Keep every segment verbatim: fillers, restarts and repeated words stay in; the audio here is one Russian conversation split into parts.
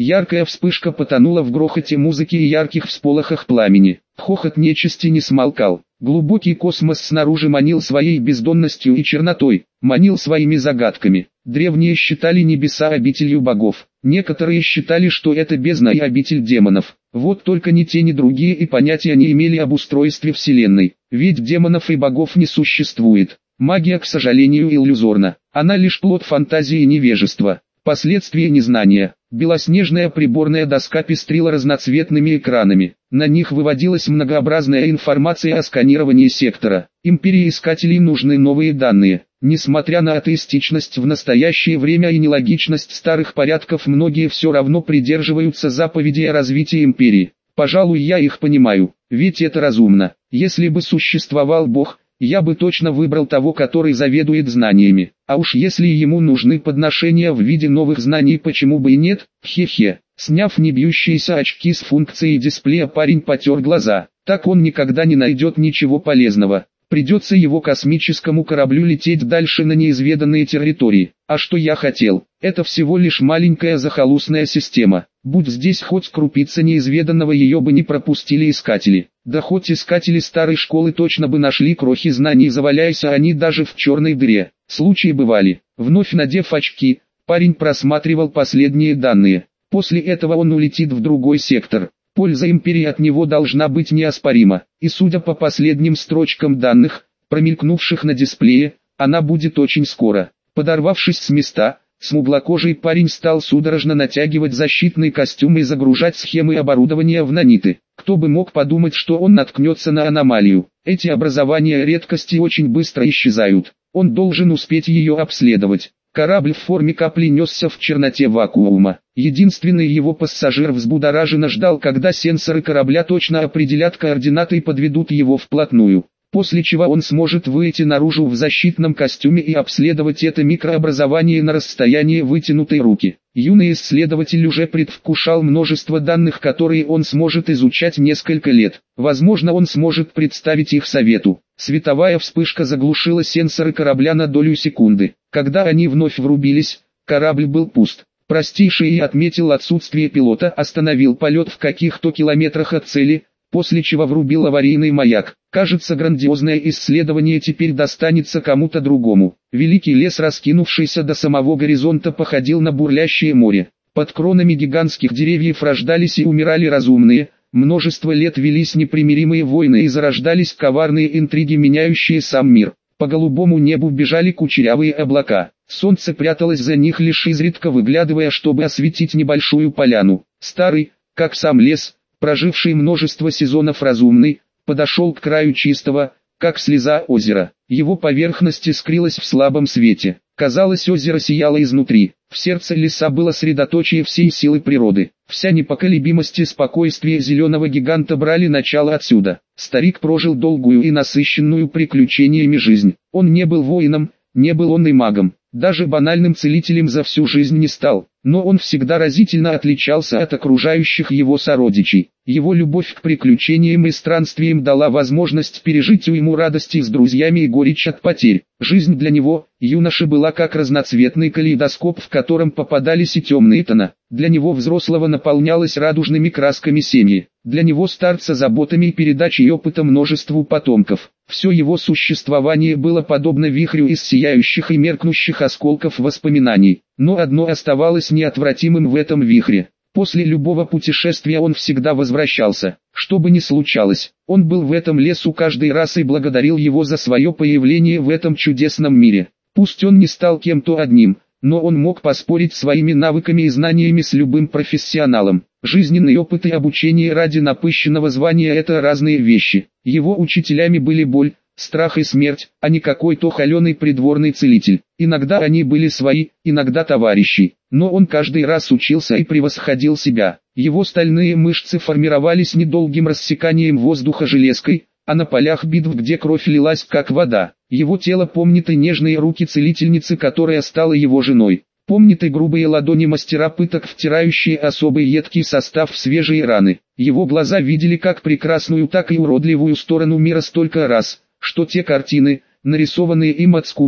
Яркая вспышка потонула в грохоте музыки и ярких всполохах пламени. Хохот нечисти не смолкал. Глубокий космос снаружи манил своей бездонностью и чернотой, манил своими загадками. Древние считали небеса обителью богов. Некоторые считали, что это бездна и обитель демонов. Вот только ни те, ни другие и понятия не имели об устройстве Вселенной. Ведь демонов и богов не существует. Магия, к сожалению, иллюзорна. Она лишь плод фантазии и невежества. Последствия незнания. Белоснежная приборная доска пестрила разноцветными экранами. На них выводилась многообразная информация о сканировании сектора. Империи искателей нужны новые данные. Несмотря на атеистичность в настоящее время и нелогичность старых порядков, многие все равно придерживаются заповедей о развитии империи. Пожалуй, я их понимаю, ведь это разумно. Если бы существовал Бог, я бы точно выбрал того, который заведует знаниями. А уж если ему нужны подношения в виде новых знаний, почему бы и нет, хе-хе. Сняв небьющиеся очки с функцией дисплея, парень потер глаза. Так он никогда не найдет ничего полезного. Придется его космическому кораблю лететь дальше на неизведанные территории. А что я хотел? Это всего лишь маленькая захолустная система. Будь здесь хоть крупица неизведанного, ее бы не пропустили искатели. Да хоть искатели старой школы точно бы нашли крохи знаний, заваляясь они даже в черной дыре. Случаи бывали. Вновь надев очки, парень просматривал последние данные. После этого он улетит в другой сектор. Польза империи от него должна быть неоспорима, и судя по последним строчкам данных, промелькнувших на дисплее, она будет очень скоро. Подорвавшись с места, смуглокожий парень стал судорожно натягивать защитный костюм и загружать схемы оборудования в наниты. Кто бы мог подумать, что он наткнется на аномалию. Эти образования редкости очень быстро исчезают. Он должен успеть ее обследовать. Корабль в форме капли несся в черноте вакуума. Единственный его пассажир взбудораженно ждал, когда сенсоры корабля точно определят координаты и подведут его вплотную. После чего он сможет выйти наружу в защитном костюме и обследовать это микрообразование на расстоянии вытянутой руки. Юный исследователь уже предвкушал множество данных, которые он сможет изучать несколько лет. Возможно, он сможет представить их совету. Световая вспышка заглушила сенсоры корабля на долю секунды. Когда они вновь врубились, корабль был пуст. Простейший отметил отсутствие пилота, остановил полет в каких-то километрах от цели, после чего врубил аварийный маяк. Кажется, грандиозное исследование теперь достанется кому-то другому. Великий лес, раскинувшийся до самого горизонта, походил на бурлящее море. Под кронами гигантских деревьев рождались и умирали разумные. Множество лет велись непримиримые войны и зарождались коварные интриги, меняющие сам мир. По голубому небу бежали кучерявые облака. Солнце пряталось за них, лишь изредка выглядывая, чтобы осветить небольшую поляну. Старый, как сам лес, проживший множество сезонов разумный, подошел к краю чистого, как слеза, озера. Его поверхность искрилась в слабом свете. Казалось, озеро сияло изнутри. В сердце леса было средоточие всей силы природы. Вся непоколебимость и спокойствие зеленого гиганта брали начало отсюда. Старик прожил долгую и насыщенную приключениями жизнь. Он не был воином, не был он и магом. Даже банальным целителем за всю жизнь не стал. Но он всегда разительно отличался от окружающих его сородичей. Его любовь к приключениям и странствиям дала возможность пережить уйму радости с друзьями и горечь от потерь. Жизнь для него, юноши, была как разноцветный калейдоскоп, в котором попадались и темные тона. Для него взрослого наполнялась радужными красками семьи. Для него старца заботами и передачей опыта множеству потомков. Все его существование было подобно вихрю из сияющих и меркнущих осколков воспоминаний. Но одно оставалось неотвратимым в этом вихре. После любого путешествия он всегда возвращался. Что бы ни случалось, он был в этом лесу каждый раз и благодарил его за свое появление в этом чудесном мире. Пусть он не стал кем-то одним, но он мог поспорить своими навыками и знаниями с любым профессионалом. Жизненный опыт и обучение ради напыщенного звания – это разные вещи. Его учителями были боль, страх и смерть, а не какой-то холеный придворный целитель. Иногда они были свои, иногда товарищи, но он каждый раз учился и превосходил себя. Его стальные мышцы формировались недолгим рассеканием воздуха железкой, а на полях битв, где кровь лилась как вода, его тело помнит и нежные руки целительницы, которая стала его женой. Помнит и грубые ладони мастера пыток, втирающие особый едкий состав в свежие раны. Его глаза видели как прекрасную, так и уродливую сторону мира столько раз, что те картины, нарисованные им от скуки,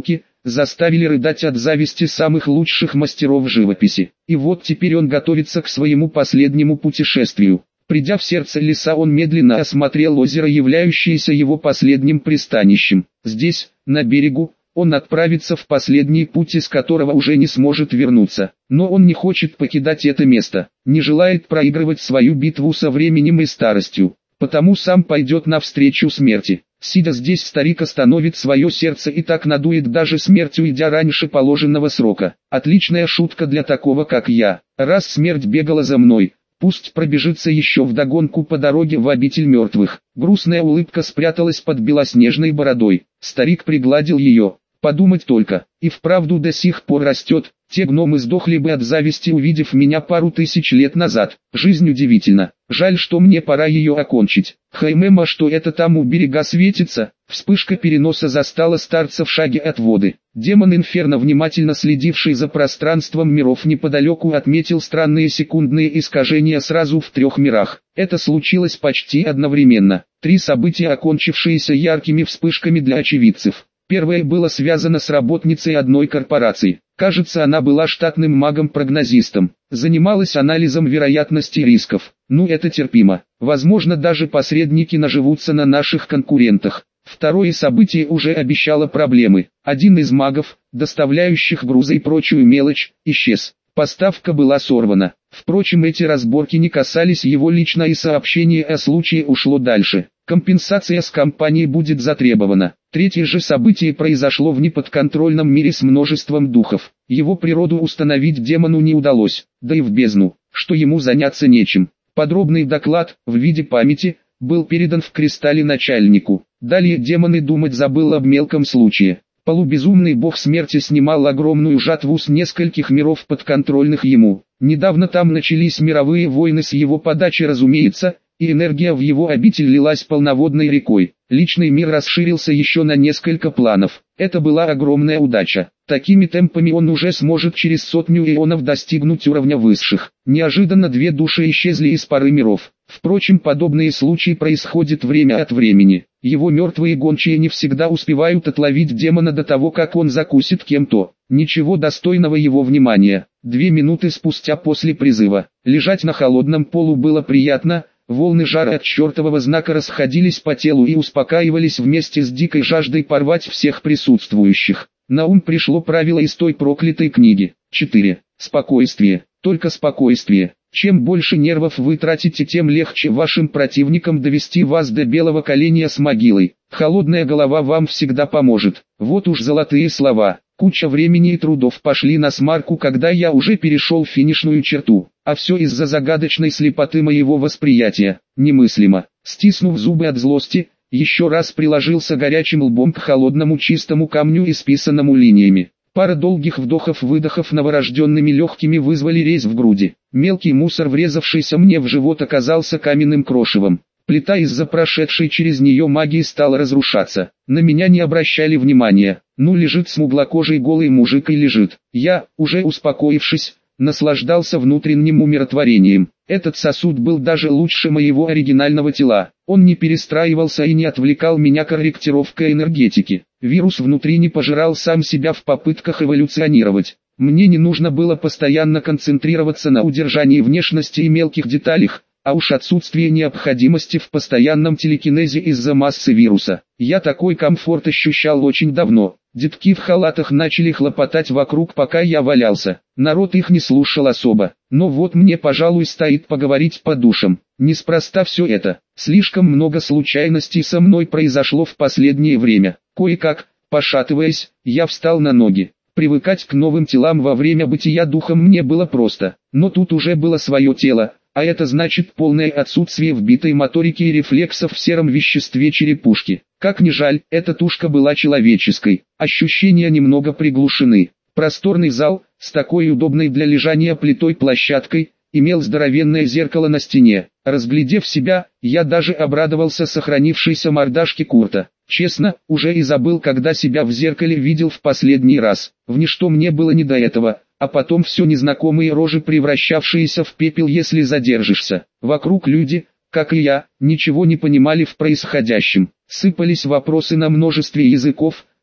заставили рыдать от зависти самых лучших мастеров живописи. И вот теперь он готовится к своему последнему путешествию. Придя в сердце леса, он медленно осмотрел озеро, являющееся его последним пристанищем. Здесь, на берегу, он отправится в последний путь, из которого уже не сможет вернуться. Но он не хочет покидать это место, не желает проигрывать свою битву со временем и старостью, потому сам пойдет навстречу смерти. Сидя здесь, старик остановит свое сердце и так надует даже смерть, уйдя раньше положенного срока. Отличная шутка для такого, как я. Раз смерть бегала за мной, пусть пробежится еще вдогонку по дороге в обитель мертвых. Грустная улыбка спряталась под белоснежной бородой. Старик пригладил ее. Подумать только, и вправду до сих пор растет. Те гномы сдохли бы от зависти, увидев меня пару тысяч лет назад. Жизнь удивительна. Жаль, что мне пора ее окончить. Хаймема, что это там у берега светится? Вспышка переноса застала старца в шаге от воды. Демон Инферно, внимательно следивший за пространством миров неподалеку, отметил странные секундные искажения сразу в трех мирах. Это случилось почти одновременно. Три события, окончившиеся яркими вспышками для очевидцев. Первое было связано с работницей одной корпорации. Кажется, она была штатным магом-прогнозистом. Занималась анализом вероятностей рисков. Ну, это терпимо. Возможно, даже посредники наживутся на наших конкурентах. Второе событие уже обещало проблемы. Один из магов, доставляющих грузы и прочую мелочь, исчез. Поставка была сорвана. Впрочем, эти разборки не касались его лично, и сообщение о случае ушло дальше. Компенсация с компанией будет затребована. Третье же событие произошло в неподконтрольном мире с множеством духов. Его природу установить демону не удалось, да и в бездну, что ему заняться нечем. Подробный доклад, в виде памяти, был передан в кристалле начальнику. Далее демон и думать забыл об мелком случае. Полубезумный бог смерти снимал огромную жатву с нескольких миров, подконтрольных ему. Недавно там начались мировые войны с его подачи, разумеется, и энергия в его обитель лилась полноводной рекой. Личный мир расширился еще на несколько планов. Это была огромная удача. Такими темпами он уже сможет через сотню ионов достигнуть уровня высших. Неожиданно две души исчезли из пары миров. Впрочем, подобные случаи происходят время от времени. Его мертвые гончие не всегда успевают отловить демона до того, как он закусит кем-то. Ничего достойного его внимания. Две минуты спустя после призыва. Лежать на холодном полу было приятно. Волны жара от чертового знака расходились по телу и успокаивались вместе с дикой жаждой порвать всех присутствующих. На ум пришло правило из той проклятой книги. четыре. Спокойствие. Только спокойствие. Чем больше нервов вы тратите, тем легче вашим противникам довести вас до белого коленя с могилой. Холодная голова вам всегда поможет. Вот уж золотые слова. Куча времени и трудов пошли на смарку, когда я уже перешел финишную черту. А все из-за загадочной слепоты моего восприятия. Немыслимо. Стиснув зубы от злости, еще раз приложился горячим лбом к холодному чистому камню, исписанному линиями. Пара долгих вдохов-выдохов новорожденными легкими вызвали резь в груди. Мелкий мусор, врезавшийся мне в живот, оказался каменным крошевом. Плита из-за прошедшей через нее магии стала разрушаться. На меня не обращали внимания. Ну, лежит смуглокожий голый мужик и лежит. Я, уже успокоившись, наслаждался внутренним умиротворением. Этот сосуд был даже лучше моего оригинального тела. Он не перестраивался и не отвлекал меня корректировкой энергетики. Вирус внутри не пожирал сам себя в попытках эволюционировать. Мне не нужно было постоянно концентрироваться на удержании внешности и мелких деталях, а уж отсутствие необходимости в постоянном телекинезе из-за массы вируса. Я такой комфорт ощущал очень давно. Детки в халатах начали хлопотать вокруг, пока я валялся. Народ их не слушал особо. Но вот мне, пожалуй, стоит поговорить по душам. Неспроста все это. Слишком много случайностей со мной произошло в последнее время. Кое-как, пошатываясь, я встал на ноги. Привыкать к новым телам во время бытия духом мне было просто. Но тут уже было свое тело. А это значит полное отсутствие вбитой моторики и рефлексов в сером веществе черепушки. Как ни жаль, эта тушка была человеческой. Ощущения немного приглушены. Просторный зал, с такой удобной для лежания плитой-площадкой, имел здоровенное зеркало на стене. Разглядев себя, я даже обрадовался сохранившейся мордашке Курта. Честно, уже и забыл, когда себя в зеркале видел в последний раз. В ничто мне было не до этого. А потом все незнакомые рожи, превращавшиеся в пепел, если задержишься. Вокруг люди, как и я, ничего не понимали в происходящем. Сыпались вопросы на множестве языков,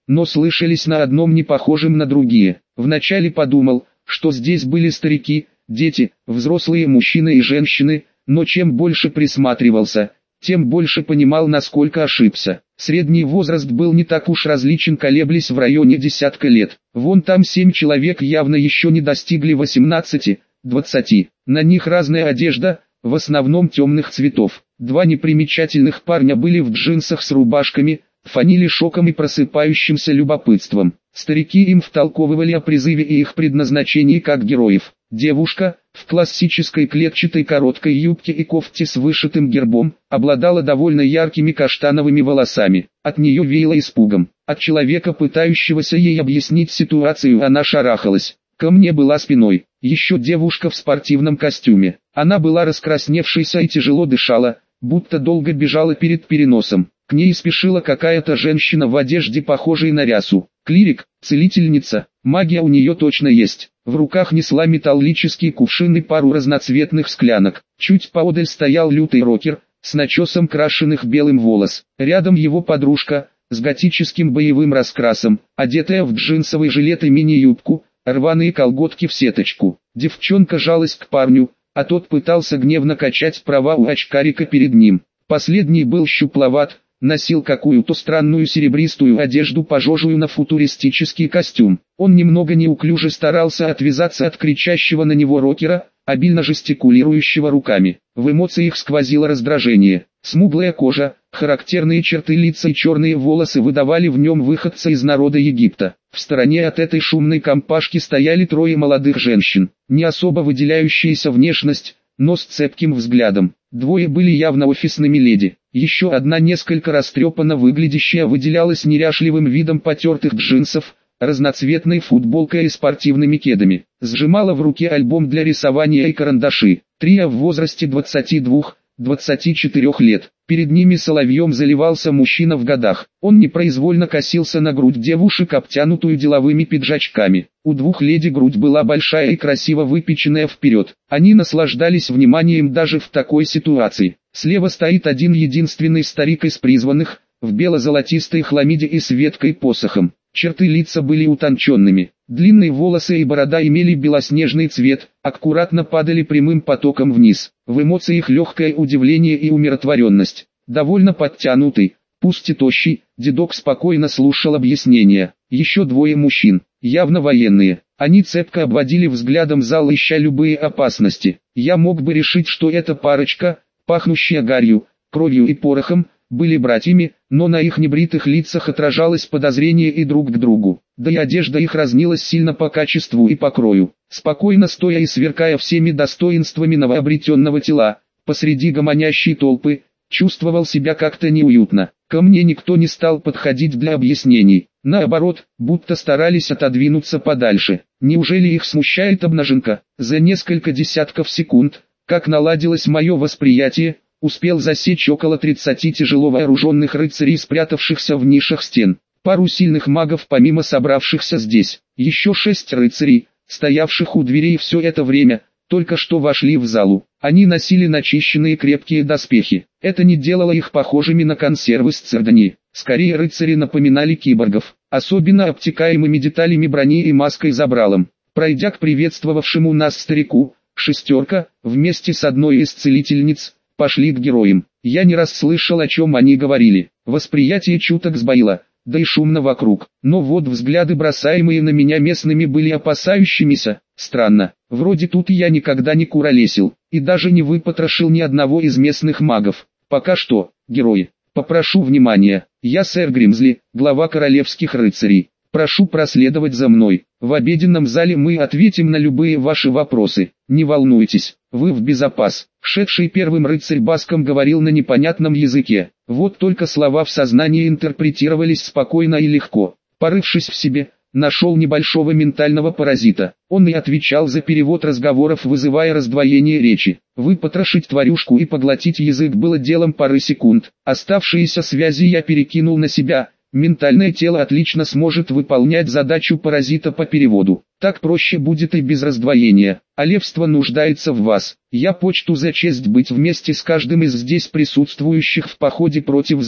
но слышались на одном не похожим на другие. Вначале подумал, что здесь были старики, дети, взрослые мужчины и женщины, но чем больше присматривался, тем больше понимал, насколько ошибся. Средний возраст был не так уж различен, колеблясь в районе десятка лет. Вон там семь человек явно еще не достигли восемнадцати, двадцати. На них разная одежда, в основном темных цветов. Два непримечательных парня были в джинсах с рубашками, фанили шоком и просыпающимся любопытством. Старики им втолковывали о призыве и их предназначении как героев. Девушка, в классической клетчатой короткой юбке и кофте с вышитым гербом, обладала довольно яркими каштановыми волосами. От нее веяло испугом. От человека, пытающегося ей объяснить ситуацию, она шарахалась. Ко мне была спиной. Еще девушка в спортивном костюме. Она была раскрасневшейся и тяжело дышала, будто долго бежала перед переносом. К ней спешила какая-то женщина в одежде, похожей на рясу. Клирик, целительница, магия у нее точно есть. В руках несла металлический кувшин и пару разноцветных склянок. Чуть поодаль стоял лютый рокер, с начесом крашеных белым волос. Рядом его подружка, с готическим боевым раскрасом, одетая в джинсовый жилет и мини-юбку, рваные колготки в сеточку. Девчонка жалась к парню, а тот пытался гневно качать права у очкарика перед ним. Последний был щупловат, носил какую-то странную серебристую одежду, похожую на футуристический костюм. Он немного неуклюже старался отвязаться от кричащего на него рокера, обильно жестикулирующего руками. В эмоциях сквозило раздражение. Смуглая кожа, характерные черты лица и черные волосы выдавали в нем выходца из народа Египта. В стороне от этой шумной компашки стояли трое молодых женщин, не особо выделяющиеся внешность, но с цепким взглядом. Двое были явно офисными леди. Еще одна, несколько растрепанно выглядящая, выделялась неряшливым видом потертых джинсов, разноцветной футболкой и спортивными кедами. Сжимала в руке альбом для рисования и карандаши. Трио в возрасте двадцати двух — двадцати четырёх лет. Перед ними соловьем заливался мужчина в годах. Он непроизвольно косился на грудь девушек, обтянутую деловыми пиджачками. У двух леди грудь была большая и красиво выпеченная вперед. Они наслаждались вниманием даже в такой ситуации. Слева стоит один единственный старик из призванных, в бело-золотистой хламиде и с веткой посохом. Черты лица были утонченными. Длинные волосы и борода имели белоснежный цвет, аккуратно падали прямым потоком вниз. В эмоциях легкое удивление и умиротворенность. Довольно подтянутый, пусть и тощий, дедок спокойно слушал объяснения. Еще двое мужчин, явно военные. Они цепко обводили взглядом зал, ища любые опасности. Я мог бы решить, что эта парочка, пахнущая гарью, кровью и порохом, были братьями, но на их небритых лицах отражалось подозрение и друг к другу. Да и одежда их разнилась сильно по качеству и покрою. Спокойно стоя и сверкая всеми достоинствами новообретенного тела, посреди гомонящей толпы, чувствовал себя как-то неуютно. Ко мне никто не стал подходить для объяснений. Наоборот, будто старались отодвинуться подальше. Неужели их смущает обнаженка? За несколько десятков секунд, как наладилось мое восприятие, успел засечь около тридцати тяжело вооруженных рыцарей, спрятавшихся в нишах стен. Пару сильных магов помимо собравшихся здесь. Еще шесть рыцарей, стоявших у дверей все это время, только что вошли в залу. Они носили начищенные крепкие доспехи. Это не делало их похожими на консервы с цирдани. Скорее, рыцари напоминали киборгов, особенно обтекаемыми деталями брони и маской забралом. Пройдя к приветствовавшему нас старику, шестерка, вместе с одной из целительниц, пошли к героям. Я не раз слышал, о чем они говорили. Восприятие чуток сбоило, да и шумно вокруг. Но вот взгляды, бросаемые на меня местными, были опасающимися. Странно, вроде тут я никогда не куролесил, и даже не выпотрошил ни одного из местных магов. Пока что, герои, попрошу внимания. Я сэр Гримзли, глава королевских рыцарей. Прошу проследовать за мной. В обеденном зале мы ответим на любые ваши вопросы. Не волнуйтесь, вы в безопас. Шедший первым рыцарь баском говорил на непонятном языке. Вот только слова в сознании интерпретировались спокойно и легко. Порывшись в себе, нашел небольшого ментального паразита. Он и отвечал за перевод разговоров, вызывая раздвоение речи. Выпотрошить тварюшку и поглотить язык было делом пары секунд. Оставшиеся связи я перекинул на себя. Ментальное тело отлично сможет выполнять задачу паразита по переводу. Так проще будет и без раздвоения. Алевство нуждается в вас. Я почту за честь быть вместе с каждым из здесь присутствующих в походе против зла.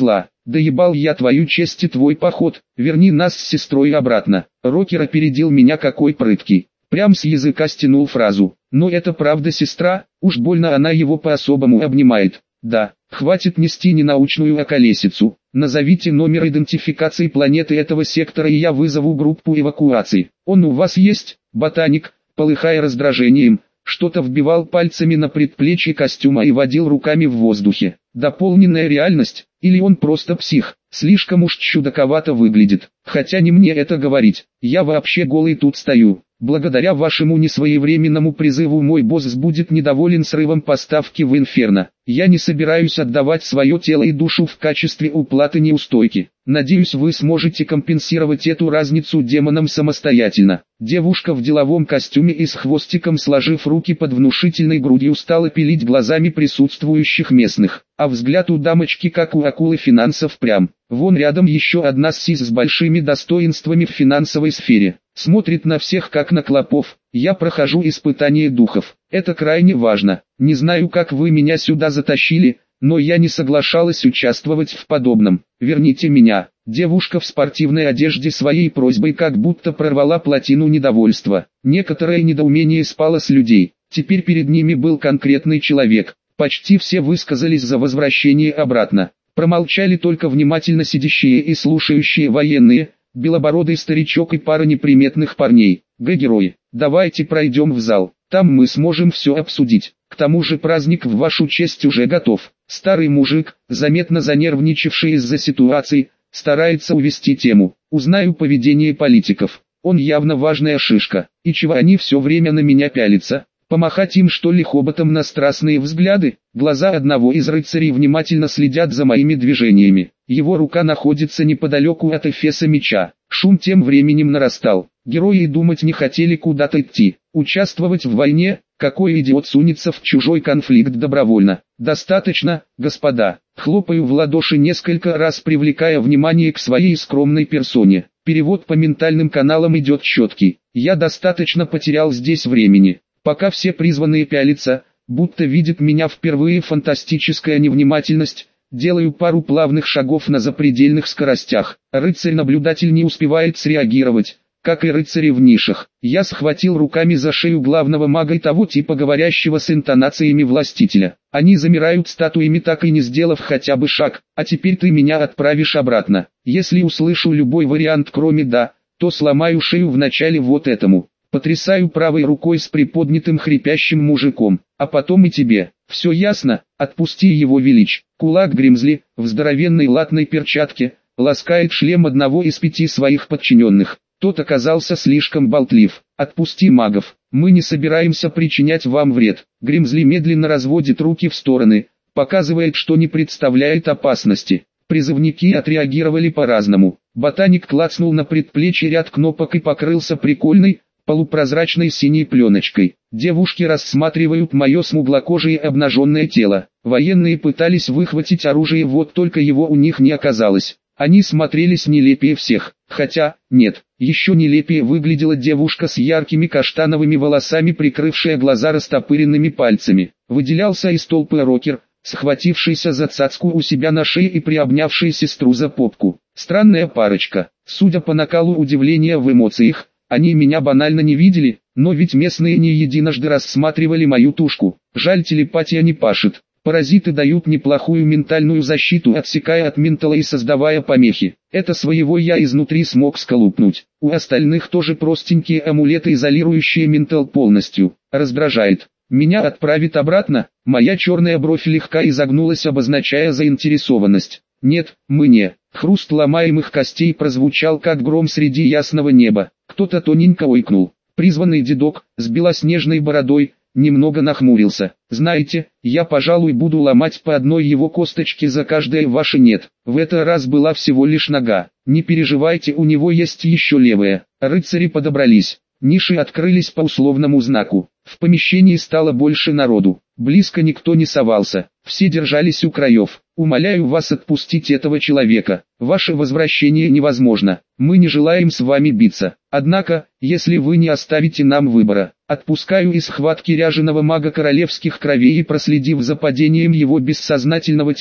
Да ебал я твою честь и твой поход, верни нас с сестрой обратно. Рокер опередил меня, какой прыткий. Прям с языка стянул фразу. Но это правда, сестра, уж больно она его по-особому обнимает. Да, хватит нести ненаучную околесицу. Назовите номер идентификации планеты этого сектора, и я вызову группу эвакуации. Он у вас есть? Ботаник, полыхая раздражением, что-то вбивал пальцами на предплечье костюма и водил руками в воздухе. Дополненная реальность, или он просто псих, слишком уж чудаковато выглядит. Хотя не мне это говорить, я вообще голый тут стою. Благодаря вашему несвоевременному призыву мой босс будет недоволен срывом поставки в Инферно. Я не собираюсь отдавать свое тело и душу в качестве уплаты неустойки. Надеюсь, вы сможете компенсировать эту разницу демонам самостоятельно. Девушка в деловом костюме и с хвостиком, сложив руки под внушительной грудью, стала пилить глазами присутствующих местных. А взгляд у дамочки, как у акулы финансов, прям. Вон рядом еще одна сис с большими достоинствами в финансовой сфере. Смотрит на всех как на клопов. Я прохожу испытание духов. Это крайне важно. Не знаю, как вы меня сюда затащили, но я не соглашалась участвовать в подобном. Верните меня. Девушка в спортивной одежде своей просьбой как будто прорвала плотину недовольства. Некоторое недоумение спало с людей. Теперь перед ними был конкретный человек. Почти все высказались за возвращение обратно. Промолчали только внимательно сидящие и слушающие военные, белобородый старичок и пара неприметных парней. Г-герои, давайте пройдем в зал, там мы сможем все обсудить. К тому же праздник в вашу честь уже готов. Старый мужик, заметно занервничавший из-за ситуации, старается увести тему. Узнаю поведение политиков. Он явно важная шишка. И чего они все время на меня пялятся? Помахать им, что ли, хоботом на страстные взгляды? Глаза одного из рыцарей внимательно следят за моими движениями. Его рука находится неподалеку от эфеса меча. Шум тем временем нарастал. Герои и думать не хотели куда-то идти. Участвовать в войне? Какой идиот сунется в чужой конфликт добровольно? Достаточно, господа. Хлопаю в ладоши несколько раз, привлекая внимание к своей скромной персоне. Перевод по ментальным каналам идет четкий. Я достаточно потерял здесь времени. Пока все призванные пялятся, будто видят меня впервые, фантастическая невнимательность, делаю пару плавных шагов на запредельных скоростях. Рыцарь-наблюдатель не успевает среагировать, как и рыцари в нишах. Я схватил руками за шею главного мага и того типа, говорящего с интонациями властителя. Они замирают статуями, так и не сделав хотя бы шаг. А теперь ты меня отправишь обратно. Если услышу любой вариант кроме «да», то сломаю шею вначале вот этому. Потрясаю правой рукой с приподнятым хрипящим мужиком. А потом и тебе. Все ясно? Отпусти его, велич. Кулак Гримзли, в здоровенной латной перчатке, ласкает шлем одного из пяти своих подчиненных. Тот оказался слишком болтлив. Отпусти магов. Мы не собираемся причинять вам вред. Гримзли медленно разводит руки в стороны, показывает, что не представляет опасности. Призывники отреагировали по-разному. Ботаник клацнул на предплечье ряд кнопок и покрылся прикольной, полупрозрачной синей пленочкой. Девушки рассматривают мое смуглокожее обнаженное тело. Военные пытались выхватить оружие, вот только его у них не оказалось. Они смотрелись нелепее всех. Хотя, нет, еще нелепее выглядела девушка с яркими каштановыми волосами, прикрывшая глаза растопыренными пальцами. Выделялся из толпы рокер, схватившийся за цацку у себя на шее и приобнявший сестру за попку. Странная парочка. Судя по накалу удивления в эмоциях, они меня банально не видели, но ведь местные не единожды рассматривали мою тушку. Жаль, телепатия не пашет. Паразиты дают неплохую ментальную защиту, отсекая от ментала и создавая помехи. Это своего я изнутри смог сколупнуть. У остальных тоже простенькие амулеты, изолирующие ментал полностью. Раздражает. Меня отправит обратно? Моя черная бровь слегка изогнулась, обозначая заинтересованность. Нет, мы не. Хруст ломаемых костей прозвучал как гром среди ясного неба. Кто-то тоненько ойкнул. Призванный дедок, с белоснежной бородой, немного нахмурился. Знаете, я, пожалуй, буду ломать по одной его косточке за каждое ваше «нет». В этот раз была всего лишь нога. Не переживайте, у него есть еще левая. Рыцари подобрались. Ниши открылись по условному знаку. В помещении стало больше народу. Близко никто не совался. Все держались у краев. Умоляю вас отпустить этого человека. Ваше возвращение невозможно. Мы не желаем с вами биться. Однако, если вы не оставите нам выбора, отпускаю из схватки ряженого мага королевских кровей и, проследив за падением его бессознательного тела,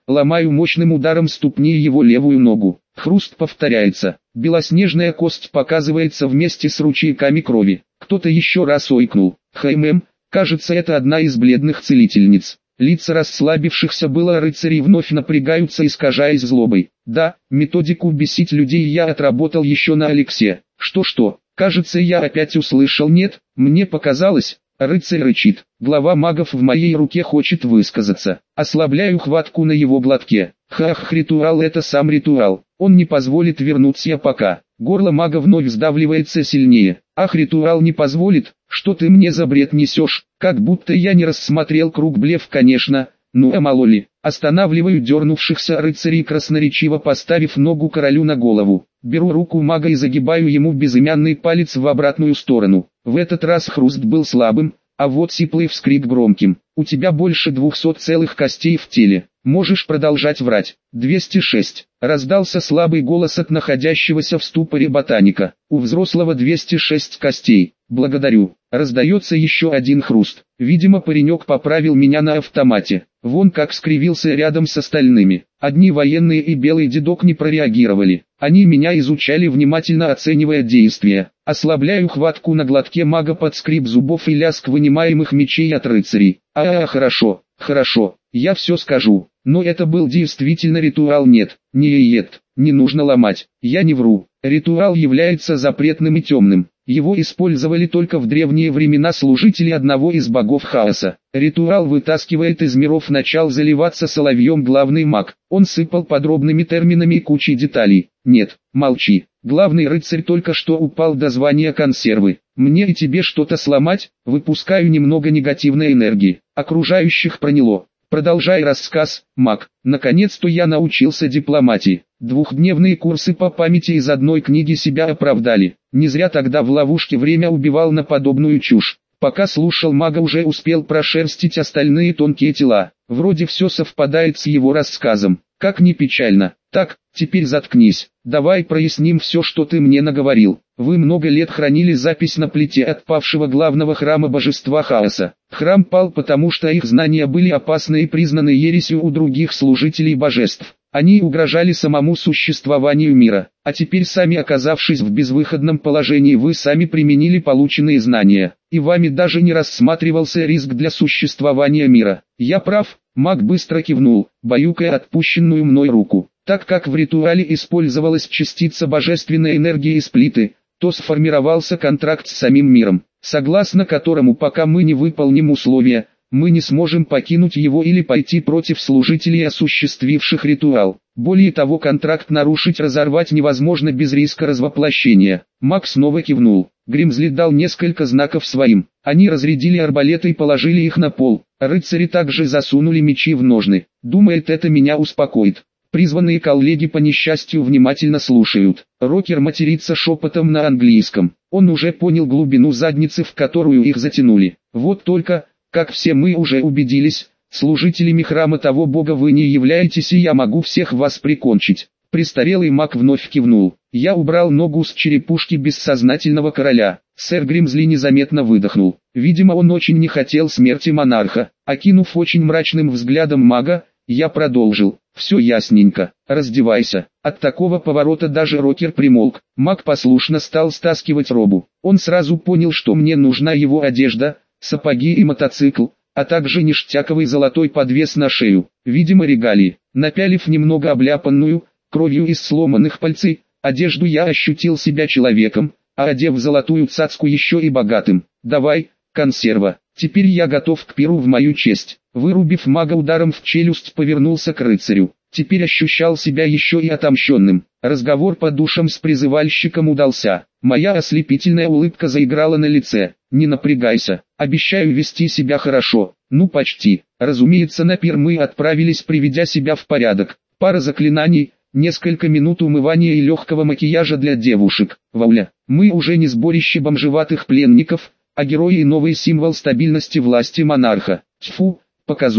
ломаю мощным ударом ступни его левую ногу. Хруст повторяется. Белоснежная кость показывается вместе с ручейками крови. Кто-то еще раз ойкнул. Хаймем, кажется, это одна из бледных целительниц. Лица расслабившихся было рыцарей вновь напрягаются, искажаясь злобой. Да, методику бесить людей я отработал еще на Алексе. Что-что, кажется, я опять услышал «нет», мне показалось. Рыцарь рычит. Глава магов в моей руке хочет высказаться. Ослабляю хватку на его глотке. Хах, ритуал — это сам ритуал. Он не позволит вернуться пока. Горло мага вновь сдавливается сильнее. Ах, ритуал не позволит? Что ты мне за бред несешь? Как будто я не рассмотрел круг блеф, конечно. Ну а мало ли. Останавливаю дернувшихся рыцарей, красноречиво поставив ногу королю на голову. Беру руку мага и загибаю ему безымянный палец в обратную сторону. В этот раз хруст был слабым, а вот сиплый вскрик громким. У тебя больше двухсот целых костей в теле. Можешь продолжать врать. двести шесть. Раздался слабый голос от находящегося в ступоре ботаника. У взрослого двести шесть костей. Благодарю. Раздается еще один хруст. Видимо, паренек поправил меня на автомате. Вон как скривился рядом с остальными. Одни военные и белый дедок не прореагировали. Они меня изучали, внимательно оценивая действия. Ослабляю хватку на глотке мага под скрип зубов и лязг вынимаемых мечей от рыцарей. А, а, хорошо, хорошо, я все скажу. Но это был действительно ритуал, нет, не ед, не нужно ломать, я не вру. Ритуал является запретным и темным. Его использовали только в древние времена служители одного из богов хаоса. Ритуал вытаскивает из миров, начал заливаться соловьем главный маг. Он сыпал подробными терминами и кучей деталей. Нет, молчи. Главный рыцарь только что упал до звания консервы. Мне и тебе что-то сломать? Выпускаю немного негативной энергии. Окружающих проняло. Продолжай рассказ, маг. Наконец-то я научился дипломатии. Двухдневные курсы по памяти из одной книги себя оправдали. Не зря тогда в ловушке время убивал на подобную чушь. Пока слушал мага, уже успел прошерстить остальные тонкие тела. Вроде все совпадает с его рассказом. Как ни печально. Так, теперь заткнись. Давай проясним все, что ты мне наговорил. Вы много лет хранили запись на плите отпавшего главного храма божества хаоса. Храм пал, потому что их знания были опасны и признаны ересью у других служителей божеств. Они угрожали самому существованию мира. А теперь, сами оказавшись в безвыходном положении, вы сами применили полученные знания. И вами даже не рассматривался риск для существования мира. Я прав? Маг быстро кивнул, баюкая отпущенную мной руку. Так как в ритуале использовалась частица божественной энергии из плиты, то сформировался контракт с самим миром, согласно которому пока мы не выполним условия, мы не сможем покинуть его или пойти против служителей, осуществивших ритуал. Более того, контракт нарушить, разорвать невозможно без риска развоплощения. Маг снова кивнул. Гримзли дал несколько знаков своим. Они разрядили арбалеты и положили их на пол. Рыцари также засунули мечи в ножны. Думает, это меня успокоит. Призванные коллеги по несчастью внимательно слушают. Рокер матерится шепотом на английском. Он уже понял глубину задницы, в которую их затянули. Вот только, как все мы уже убедились, служителями храма того бога вы не являетесь, и я могу всех вас прикончить. Престарелый маг вновь кивнул. Я убрал ногу с черепушки бессознательного короля. Сэр Гримзли незаметно выдохнул. Видимо, он очень не хотел смерти монарха. Окинув очень мрачным взглядом мага, я продолжил. Все ясненько. Раздевайся. От такого поворота даже Рокер примолк. Маг послушно стал стаскивать робу. Он сразу понял, что мне нужна его одежда, сапоги и мотоцикл, а также ништяковый золотой подвес на шею. Видимо, регалии. Напялив немного обляпанную, кровью из сломанных пальцей, одежду, я ощутил себя человеком, а одев золотую цацку, еще и богатым. Давай, консерва. Теперь я готов к пиру в мою честь. Вырубив мага ударом в челюсть, повернулся к рыцарю. Теперь ощущал себя еще и отомщенным. Разговор по душам с призывальщиком удался. Моя ослепительная улыбка заиграла на лице. Не напрягайся, обещаю вести себя хорошо. Ну почти. Разумеется, на пир мы отправились, приведя себя в порядок. Пара заклинаний, несколько минут умывания и легкого макияжа для девушек. Вауля, мы уже не сборище бомжеватых пленников, а герои и новый символ стабильности власти монарха. Тьфу, показуха.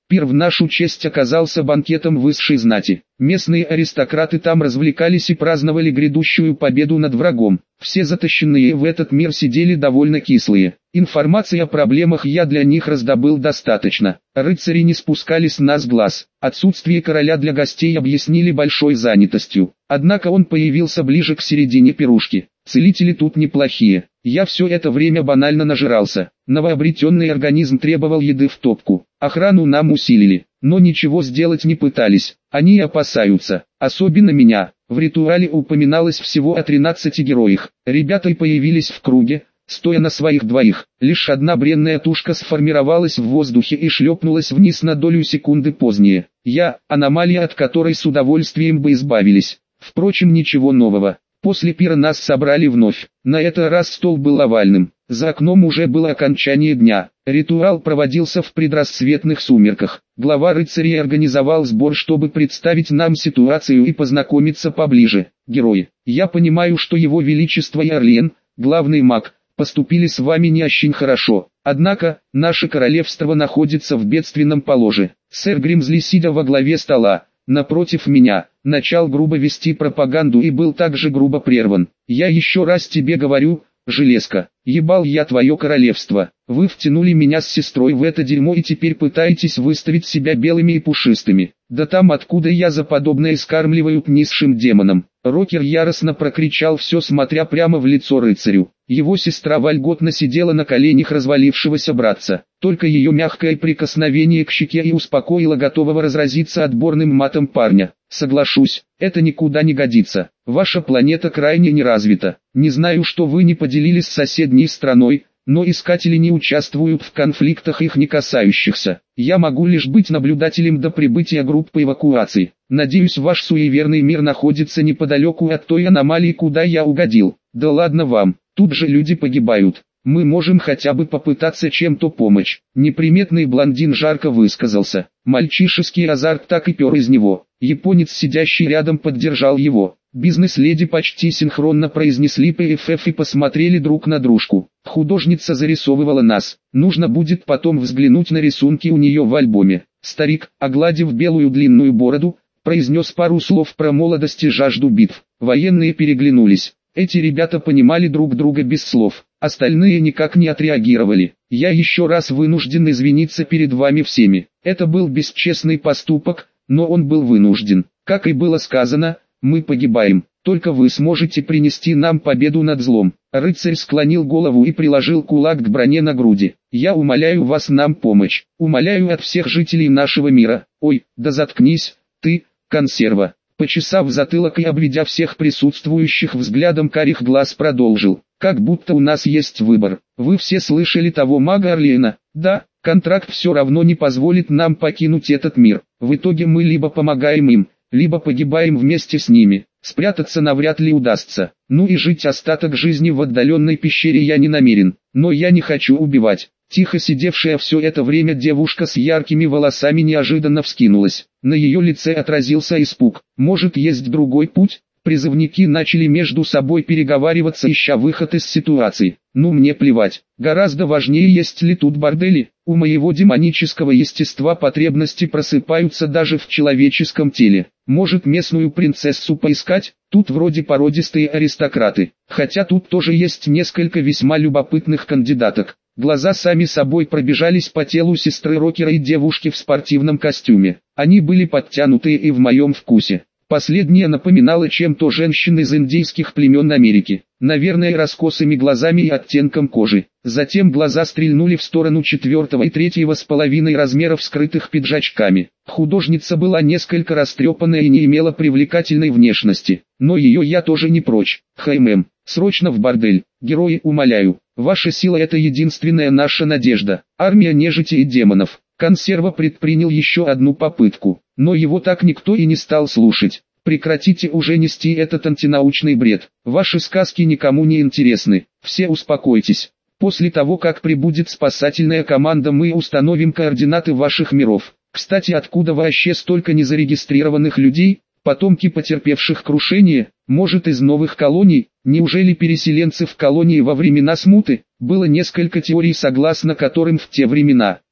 Пир в нашу честь оказался банкетом высшей знати. Местные аристократы там развлекались и праздновали грядущую победу над врагом. Все затащенные в этот мир сидели довольно кислые. Информации о проблемах я для них раздобыл достаточно. Рыцари не спускали с нас глаз. Отсутствие короля для гостей объяснили большой занятостью. Однако он появился ближе к середине пирушки. Целители тут неплохие. Я все это время банально нажирался. Новообретенный организм требовал еды в топку. Охрану нам усилили, но ничего сделать не пытались. Они опасаются, особенно меня. В ритуале упоминалось всего о тринадцати героях. Ребята появились в круге, стоя на своих двоих. Лишь одна бренная тушка сформировалась в воздухе и шлепнулась вниз на долю секунды позднее. Я, аномалия, от которой с удовольствием бы избавились. Впрочем, ничего нового. После пира нас собрали вновь. На этот раз стол был овальным. За окном уже было окончание дня. Ритуал проводился в предрассветных сумерках. Глава рыцарей организовал сбор, чтобы представить нам ситуацию и познакомиться поближе. Герои, я понимаю, что его величество и Орлен, главный маг, поступили с вами не очень хорошо. Однако, наше королевство находится в бедственном положении. Сэр Гримзли, сидя во главе стола, напротив меня, начал грубо вести пропаганду и был также грубо прерван. Я еще раз тебе говорю, железка, ебал я твое королевство. Вы втянули меня с сестрой в это дерьмо и теперь пытаетесь выставить себя белыми и пушистыми. Да там, откуда я за подобное скармливают низшим демонам. Рокер яростно прокричал все, смотря прямо в лицо рыцарю. Его сестра вольготно сидела на коленях развалившегося братца. Только ее мягкое прикосновение к щеке и успокоило готового разразиться отборным матом парня. Соглашусь, это никуда не годится. Ваша планета крайне неразвита. Не знаю, что вы не поделились с соседней страной, но искатели не участвуют в конфликтах, их не касающихся. Я могу лишь быть наблюдателем до прибытия группы эвакуации. Надеюсь, ваш суеверный мир находится неподалеку от той аномалии, куда я угодил. Да ладно вам, тут же люди погибают. Мы можем хотя бы попытаться чем-то помочь. Неприметный блондин жарко высказался. Мальчишеский азарт так и пер из него. Японец, сидящий рядом, поддержал его. Бизнес-леди почти синхронно произнесли пэ эф эф и посмотрели друг на дружку. Художница зарисовывала нас. Нужно будет потом взглянуть на рисунки у нее в альбоме. Старик, огладив белую длинную бороду, произнес пару слов про молодость и жажду битв. Военные переглянулись. Эти ребята понимали друг друга без слов. Остальные никак не отреагировали. Я еще раз вынужден извиниться перед вами всеми. Это был бесчестный поступок, но он был вынужден. Как и было сказано, мы погибаем. Только вы сможете принести нам победу над злом. Рыцарь склонил голову и приложил кулак к броне на груди. Я умоляю вас нам помочь. Умоляю от всех жителей нашего мира. Ой, да заткнись, ты, консерва. Почесав затылок и обведя всех присутствующих взглядом карих глаз, продолжил. Как будто у нас есть выбор. Вы все слышали того мага Орлена? Да, контракт все равно не позволит нам покинуть этот мир. В итоге мы либо помогаем им, либо погибаем вместе с ними. Спрятаться навряд ли удастся. Ну и жить остаток жизни в отдаленной пещере я не намерен. Но я не хочу убивать. Тихо сидевшая все это время девушка с яркими волосами неожиданно вскинулась. На ее лице отразился испуг. Может, есть другой путь? Призывники начали между собой переговариваться, ища выход из ситуации. Ну мне плевать. Гораздо важнее, есть ли тут бордели. У моего демонического естества потребности просыпаются даже в человеческом теле. Может, местную принцессу поискать? Тут вроде породистые аристократы. Хотя тут тоже есть несколько весьма любопытных кандидаток. Глаза сами собой пробежались по телу сестры Рокера и девушки в спортивном костюме. Они были подтянутые и в моем вкусе. Последняя напоминала чем-то женщин из индейских племен Америки, наверное, раскосыми глазами и оттенком кожи. Затем глаза стрельнули в сторону четвертого и третьего с половиной размеров, скрытых пиджачками. Художница была несколько растрепанная и не имела привлекательной внешности, но ее я тоже не прочь. Хаймэм, срочно в бордель. Герои, умоляю, ваша сила — это единственная наша надежда. Армия нежити и демонов. Консерва предпринял еще одну попытку, но его так никто и не стал слушать. Прекратите уже нести этот антинаучный бред. Ваши сказки никому не интересны. Все успокойтесь. После того, как прибудет спасательная команда, мы установим координаты ваших миров. Кстати, откуда вообще столько незарегистрированных людей? Потомки потерпевших крушение? Может, из новых колоний? Неужели переселенцы в колонии во времена смуты? Было несколько теорий, согласно которым в те времена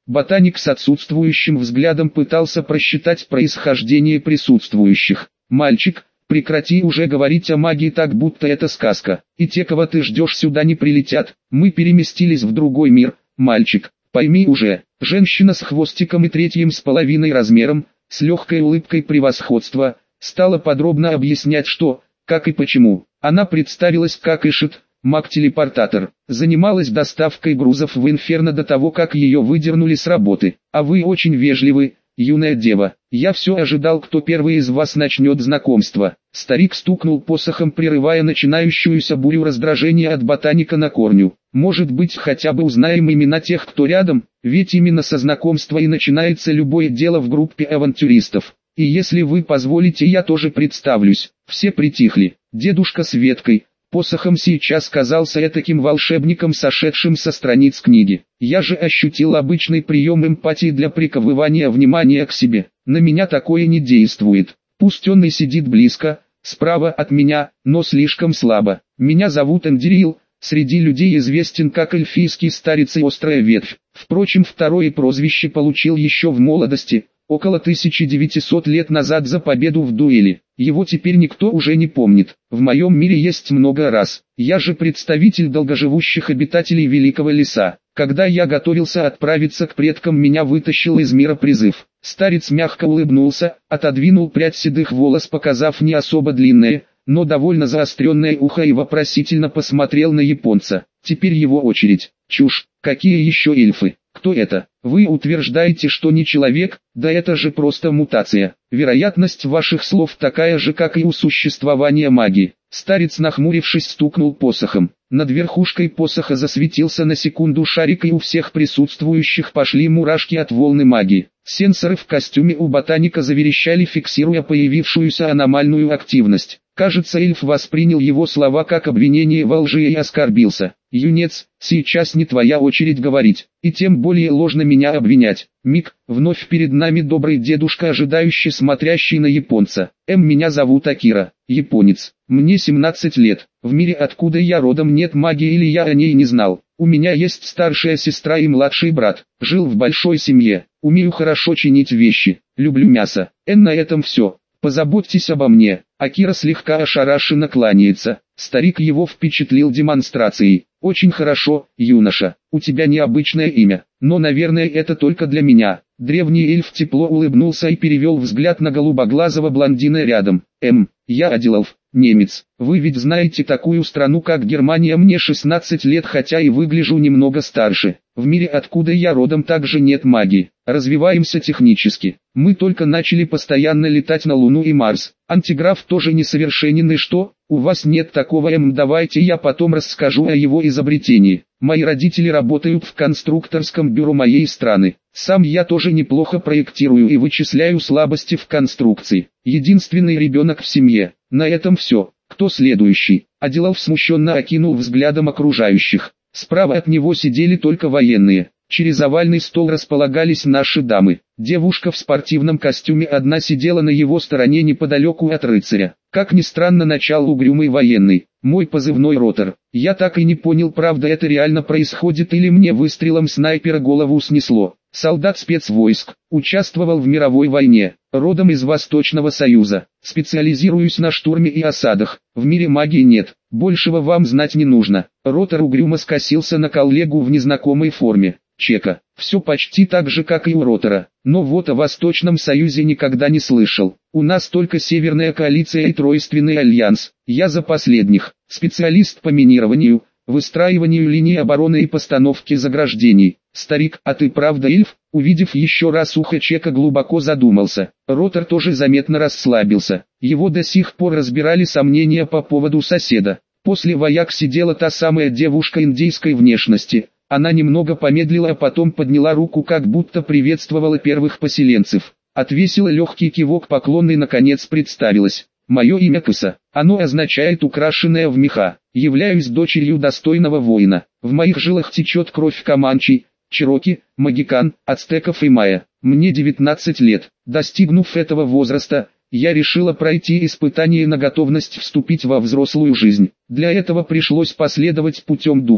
Ботаник с отсутствующим взглядом пытался просчитать происхождение присутствующих. «Мальчик, прекрати уже говорить о магии так, будто это сказка, и те, кого ты ждешь, сюда не прилетят. Мы переместились в другой мир, мальчик, пойми уже». Женщина с хвостиком и третьим с половиной размером, с легкой улыбкой превосходства, стала подробно объяснять, что, как и почему. Она представилась как Ишит, маг-телепортатор, занималась доставкой грузов в Инферно до того, как ее выдернули с работы. А вы очень вежливы, юная дева. Я все ожидал, кто первый из вас начнет знакомство. Старик стукнул посохом, прерывая начинающуюся бурю раздражения от ботаника на корню. Может быть, хотя бы узнаем имена тех, кто рядом, ведь именно со знакомства и начинается любое дело в группе авантюристов. И если вы позволите, я тоже представлюсь. Все притихли. Дедушка с веткой посохом сейчас казался этаким волшебником, сошедшим со страниц книги. Я же ощутил обычный прием эмпатии для приковывания внимания к себе. На меня такое не действует. Пусть он и сидит близко, справа от меня, но слишком слабо. Меня зовут Эндирил, среди людей известен как эльфийский старец и острая ветвь. Впрочем, второе прозвище получил еще в молодости, около тысячи девятисот лет назад за победу в дуэли. Его теперь никто уже не помнит. В моем мире есть много рас. Я же представитель долгоживущих обитателей Великого Леса. Когда я готовился отправиться к предкам, меня вытащил из мира призыв. Старец мягко улыбнулся, отодвинул прядь седых волос, показав не особо длинное, но довольно заостренное ухо, и вопросительно посмотрел на японца. Теперь его очередь. Чушь, какие еще эльфы? Кто это? Вы утверждаете, что не человек? Да это же просто мутация. Вероятность ваших слов такая же, как и у существования магии. Старец, нахмурившись, стукнул посохом. Над верхушкой посоха засветился на секунду шарик, и у всех присутствующих пошли мурашки от волны магии. Сенсоры в костюме у ботаника заверещали, фиксируя появившуюся аномальную активность. Кажется, эльф воспринял его слова как обвинение во лжи и оскорбился. «Юнец, сейчас не твоя очередь говорить, и тем более ложно меня обвинять». Миг, вновь перед нами добрый дедушка, ожидающий, смотрящий на японца. «Эм, меня зовут Акира, японец. Мне семнадцать лет. В мире, откуда я родом, нет магии, или я о ней не знал. У меня есть старшая сестра и младший брат. Жил в большой семье. Умею хорошо чинить вещи. Люблю мясо. Эн, на этом все. Позаботьтесь обо мне». Акира слегка ошарашенно кланяется. Старик его впечатлил демонстрацией. «Очень хорошо, юноша. У тебя необычное имя, но, наверное, это только для меня». Древний эльф тепло улыбнулся и перевел взгляд на голубоглазого блондина рядом. «Эм, я Адилов, немец. Вы ведь знаете такую страну, как Германия. Мне шестнадцать лет, хотя и выгляжу немного старше. В мире, откуда я родом, также нет магии. Развиваемся технически. Мы только начали постоянно летать на Луну и Марс. Антиграф тоже несовершенен. И что? У вас нет такого? Эм, давайте я потом расскажу о его изобретении. Мои родители работают в конструкторском бюро моей страны. Сам я тоже неплохо проектирую и вычисляю слабости в конструкции. Единственный ребенок в семье. На этом все. Кто следующий?» Адилов смущенно окинул взглядом окружающих. Справа от него сидели только военные. Через овальный стол располагались наши дамы. Девушка в спортивном костюме одна сидела на его стороне неподалеку от рыцаря. Как ни странно, начал угрюмый военный. Мой позывной Ротор. Я так и не понял, правда это реально происходит или мне выстрелом снайпера голову снесло. Солдат спецвойск. Участвовал в мировой войне. Родом из Восточного Союза. Специализируюсь на штурме и осадах. В мире магии нет. Большего вам знать не нужно. Ротор угрюмо скосился на коллегу в незнакомой форме. Чека. Все почти так же, как и у Ротора. Но вот о Восточном Союзе никогда не слышал. У нас только Северная коалиция и Тройственный альянс. Я за последних. Специалист по минированию, выстраиванию линий обороны и постановке заграждений. Старик, а ты правда эльф? Увидев еще раз ухо Чека, глубоко задумался. Ротор тоже заметно расслабился. Его до сих пор разбирали сомнения по поводу соседа. После вояк сидела та самая девушка индейской внешности. Она немного помедлила, а потом подняла руку, как будто приветствовала первых поселенцев. Отвесила легкий кивок поклонной, наконец представилась. «Мое имя Кыса. Оно означает «украшенная в меха». Являюсь дочерью достойного воина. В моих жилах течет кровь команчей, чероки, магикан, ацтеков и майя. Мне девятнадцать лет. Достигнув этого возраста, я решила пройти испытание на готовность вступить во взрослую жизнь. Для этого пришлось последовать путем духов.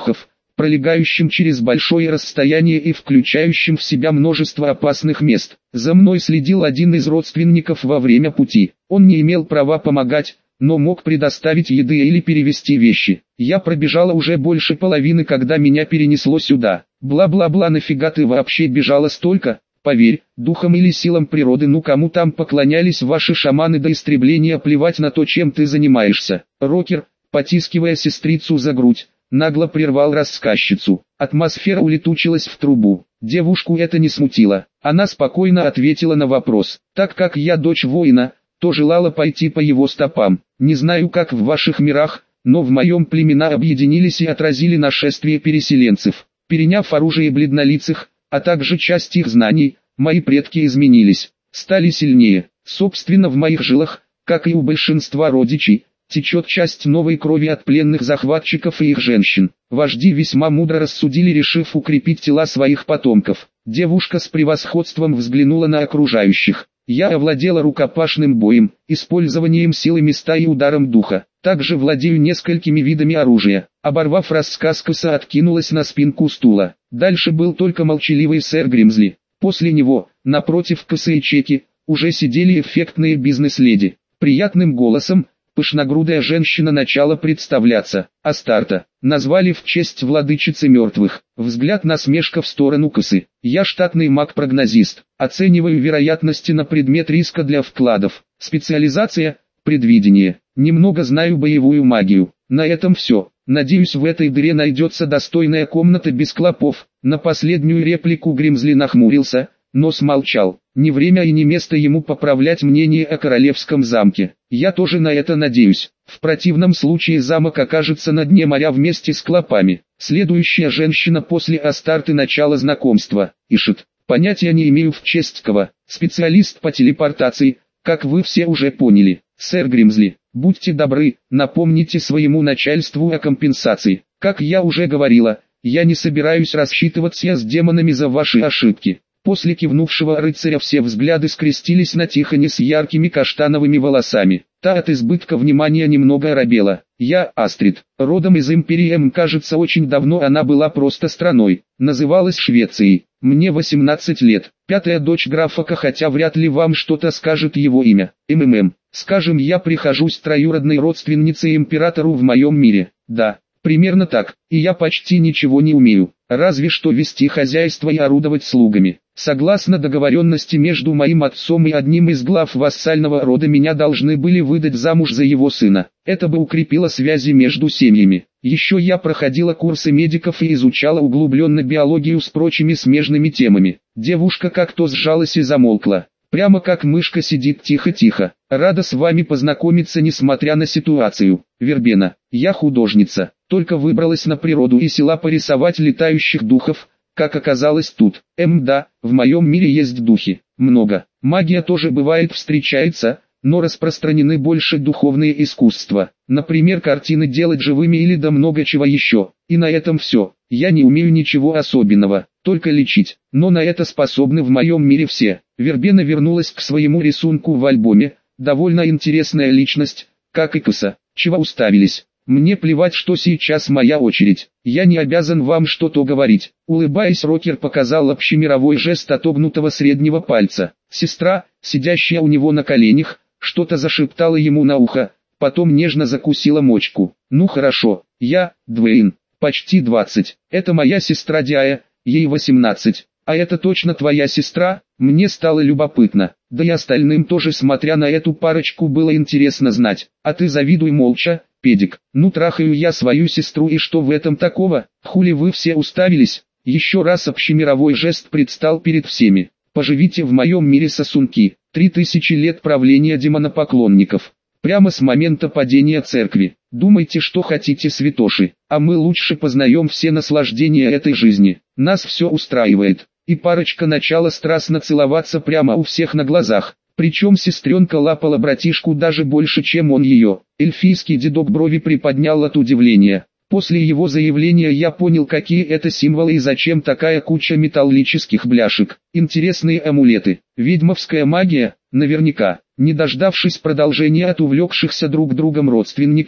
пролегающим через большое расстояние и включающим в себя множество опасных мест. За мной следил один из родственников во время пути. Он не имел права помогать, но мог предоставить еды или перевезти вещи. Я пробежала уже больше половины, когда меня перенесло сюда. Бла-бла-бла, нафига ты вообще бежала столько? Поверь, духом или силам природы, ну кому там поклонялись ваши шаманы до истребления, плевать на то, чем ты занимаешься. Рокер, потискивая сестрицу за грудь, нагло прервал рассказчицу. Атмосфера улетучилась в трубу. Девушку это не смутило. Она спокойно ответила на вопрос. Так как я дочь воина, то желала пойти по его стопам. Не знаю, как в ваших мирах, но в моем племена объединились и отразили нашествие переселенцев. Переняв оружие бледнолицых, а также часть их знаний, мои предки изменились, стали сильнее. Собственно, в моих жилах, как и у большинства родичей, течет часть новой крови от пленных захватчиков и их женщин. Вожди весьма мудро рассудили, решив укрепить тела своих потомков. Девушка с превосходством взглянула на окружающих. Я овладела рукопашным боем, использованием силы места и ударом духа. Также владею несколькими видами оружия. Оборвав рассказ, Кэса откинулась на спинку стула. Дальше был только молчаливый сэр Гримзли. После него, напротив Кэса и Чеки, уже сидели эффектные бизнес-леди. Приятным голосом, пышногрудая женщина начала представляться. Астарта, назвали в честь владычицы мертвых. Взгляд насмешка в сторону Кэсы. Я штатный маг-прогнозист. Оцениваю вероятности на предмет риска для вкладов. Специализация – предвидение. Немного знаю боевую магию. На этом все. Надеюсь, в этой дыре найдется достойная комната без клопов. На последнюю реплику Гримзли нахмурился, но смолчал. Не время и не место ему поправлять мнение о королевском замке. Я тоже на это надеюсь. В противном случае замок окажется на дне моря вместе с клопами. Следующая женщина после Астарты, начала знакомства. Ишит. Понятия не имею, в честь кого. Специалист по телепортации, как вы все уже поняли. Сэр Гримзли, будьте добры, напомните своему начальству о компенсации. Как я уже говорила, я не собираюсь рассчитываться с демонами за ваши ошибки. После кивнувшего рыцаря все взгляды скрестились на Тихоне с яркими каштановыми волосами. Та от избытка внимания немного оробела. Я Астрид, родом из Империи М. Кажется, очень давно она была просто страной. Называлась Швецией. Мне восемнадцать лет. Пятая дочь графа, хотя вряд ли вам что-то скажет его имя. МММ. Скажем, я прихожусь троюродной родственницей императору в моем мире. Да, примерно так. И я почти ничего не умею. Разве что вести хозяйство и орудовать слугами. Согласно договоренности между моим отцом и одним из глав вассального рода, меня должны были выдать замуж за его сына. Это бы укрепило связи между семьями. Еще я проходила курсы медиков и изучала углубленно биологию с прочими смежными темами. Девушка как-то сжалась и замолкла. Прямо как мышка сидит тихо-тихо. Рада с вами познакомиться, несмотря на ситуацию. Вербена, я художница. Только выбралась на природу и села порисовать летающих духов. Как оказалось тут. Эм, да, в моем мире есть духи. Много. Магия тоже бывает встречается, но распространены больше духовные искусства. Например, картины делать живыми или да много чего еще. И на этом все. Я не умею ничего особенного, только лечить. Но на это способны в моем мире все. Вербена вернулась к своему рисунку в альбоме. Довольно интересная личность, как и Кэса. Чего уставились? Мне плевать, что сейчас моя очередь. Я не обязан вам что-то говорить. Улыбаясь, Рокер показал общемировой жест отогнутого среднего пальца. Сестра, сидящая у него на коленях, что-то зашептала ему на ухо, потом нежно закусила мочку. Ну хорошо, я, Двейн, почти двадцать. Это моя сестра Диая, ей восемнадцать. А это точно твоя сестра? Мне стало любопытно. Да и остальным тоже, смотря на эту парочку, было интересно знать. А ты завидуй молча, педик. Ну трахаю я свою сестру, и что в этом такого? Хули вы все уставились? Еще раз общемировой жест предстал перед всеми. Поживите в моем мире, сосунки. Три тысячи лет правления демонопоклонников. Прямо с момента падения церкви. Думайте, что хотите, святоши. А мы лучше познаем все наслаждения этой жизни. Нас все устраивает. И парочка начала страстно целоваться прямо у всех на глазах. Причем сестренка лапала братишку даже больше, чем он ее. Эльфийский дедок брови приподнял от удивления. После его заявления я понял, какие это символы и зачем такая куча металлических бляшек. Интересные амулеты. Ведьмовская магия, наверняка. Не дождавшись продолжения от увлекшихся друг другом родственников,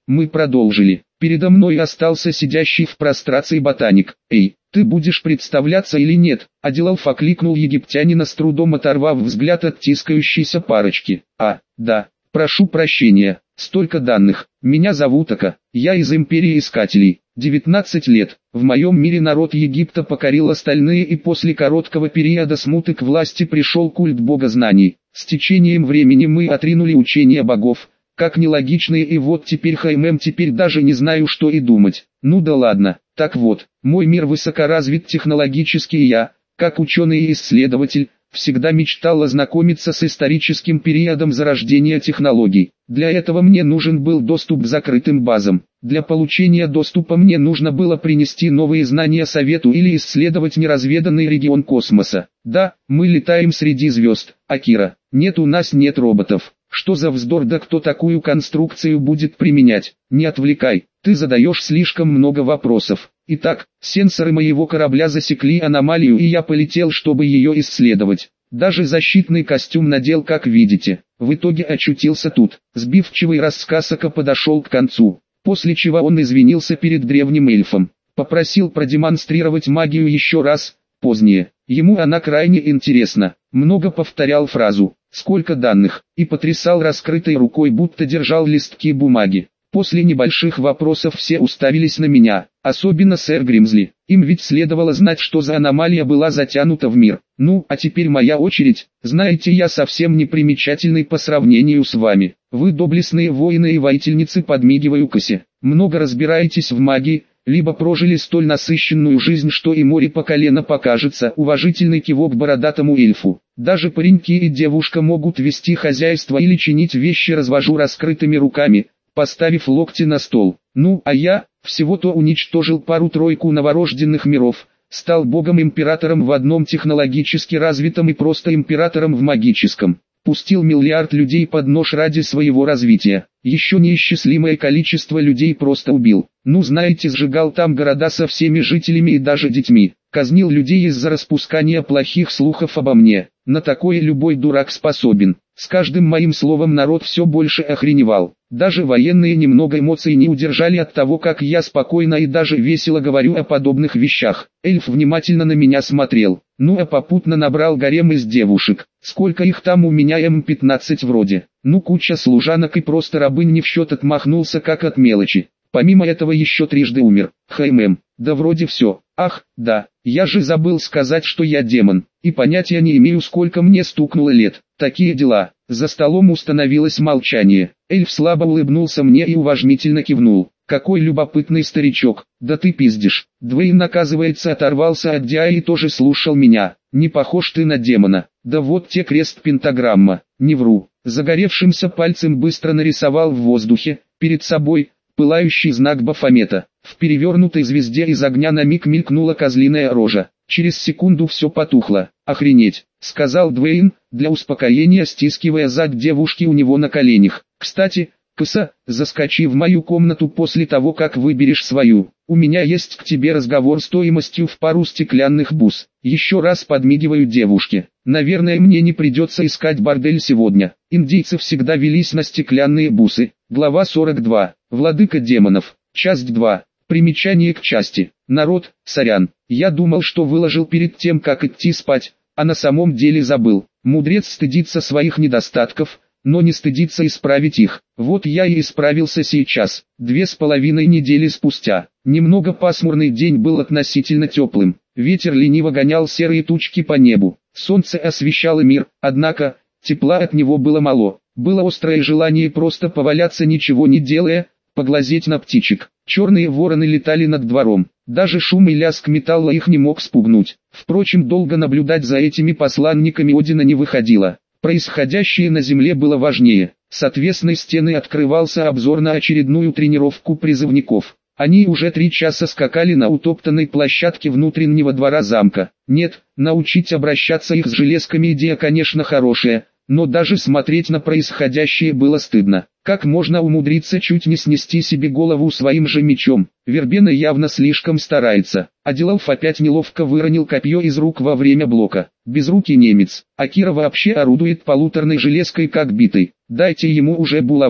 Мы продолжили. Передо мной остался сидящий в прострации ботаник. «Эй, ты будешь представляться или нет?» Адилалф окликнул египтянина, с трудом оторвав взгляд от тискающейся парочки. «А, да, прошу прощения, столько данных. Меня зовут Ака, я из Империи Искателей. девятнадцать лет. В моем мире народ Египта покорил остальные, и после короткого периода смуты к власти пришел культ бога знаний. С течением времени мы отринули учения богов, как нелогичные, и вот теперь Хаймем, теперь даже не знаю, что и думать. Ну да ладно. Так вот, мой мир высокоразвит технологически, и я, как ученый и исследователь, всегда мечтал ознакомиться с историческим периодом зарождения технологий. Для этого мне нужен был доступ к закрытым базам. Для получения доступа мне нужно было принести новые знания Совету или исследовать неразведанный регион космоса. Да, мы летаем среди звезд, Акира. Нет, у нас нет роботов. Что за вздор, да кто такую конструкцию будет применять? Не отвлекай, ты задаешь слишком много вопросов. Итак, сенсоры моего корабля засекли аномалию, и я полетел, чтобы ее исследовать. Даже защитный костюм надел, как видите. В итоге очутился тут. Сбивчивый рассказ Ака подошел к концу, после чего он извинился перед древним эльфом. Попросил продемонстрировать магию еще раз, позднее. Ему она крайне интересна. Много повторял фразу «сколько данных» и потрясал раскрытой рукой, будто держал листки бумаги. После небольших вопросов все уставились на меня, особенно сэр Гримзли. Им ведь следовало знать, что за аномалия была затянута в мир. Ну, а теперь моя очередь. Знаете, я совсем не примечательный по сравнению с вами. Вы доблестные воины и воительницы, подмигиваю Касе. Много разбираетесь в магии, либо прожили столь насыщенную жизнь, что и море по колено покажется. Уважительный кивок бородатому эльфу. Даже пареньки и девушка могут вести хозяйство или чинить вещи, развожу раскрытыми руками, поставив локти на стол. Ну, а я, всего-то уничтожил пару-тройку новорожденных миров, стал богом-императором в одном технологически развитом и просто императором в магическом. Пустил миллиард людей под нож ради своего развития. Еще неисчислимое количество людей просто убил. Ну знаете, сжигал там города со всеми жителями и даже детьми. Казнил людей из-за распускания плохих слухов обо мне. На такое любой дурак способен. С каждым моим словом народ все больше охреневал. Даже военные немного эмоций не удержали от того, как я спокойно и даже весело говорю о подобных вещах. Эльф внимательно на меня смотрел. Ну а попутно набрал гарем из девушек. Сколько их там у меня, эм пятнадцать вроде. Ну куча служанок и просто рабынь не в счет, отмахнулся как от мелочи. Помимо этого еще трижды умер. Хаймем. Да вроде все. Ах, да, я же забыл сказать, что я демон. И понятия не имею, сколько мне стукнуло лет. Такие дела. За столом установилось молчание. Эльф слабо улыбнулся мне и уважительно кивнул. Какой любопытный старичок. Да ты пиздишь. Двейн, оказывается, оторвался от Диа и тоже слушал меня. Не похож ты на демона. Да вот те крест-пентаграмма. Не вру. Загоревшимся пальцем быстро нарисовал в воздухе, перед собой, пылающий знак Бафомета. В перевернутой звезде из огня на миг мелькнула козлиная рожа. Через секунду все потухло. «Охренеть», — сказал Двейн, для успокоения стискивая зад девушки у него на коленях. «Кстати, Кыса, заскочи в мою комнату после того, как выберешь свою. У меня есть к тебе разговор стоимостью в пару стеклянных бус». Еще раз подмигиваю девушке. Наверное, мне не придется искать бордель сегодня. Индейцы всегда велись на стеклянные бусы. Глава сорок два. Владыка демонов. Часть два. Примечание к части. Народ, сорян. Я думал, что выложил перед тем, как идти спать, а на самом деле забыл. Мудрец стыдится своих недостатков, но не стыдится исправить их. Вот я и исправился сейчас. Две с половиной недели спустя. Немного пасмурный день был относительно теплым. Ветер лениво гонял серые тучки по небу. Солнце освещало мир, однако, тепла от него было мало. Было острое желание просто поваляться, ничего не делая, поглазеть на птичек. Черные вороны летали над двором. Даже шум и лязг металла их не мог спугнуть. Впрочем, долго наблюдать за этими посланниками Одина не выходило. Происходящее на земле было важнее. С отвесной стены открывался обзор на очередную тренировку призывников. Они уже три часа скакали на утоптанной площадке внутреннего двора замка. Нет, научить обращаться их с железками идея, конечно, хорошая, но даже смотреть на происходящее было стыдно. Как можно умудриться чуть не снести себе голову своим же мечом? Вербена явно слишком старается. Адилалф опять неловко выронил копье из рук во время блока. Безрукий немец. Акира вообще орудует полуторной железкой как битой. Дайте ему уже булаву.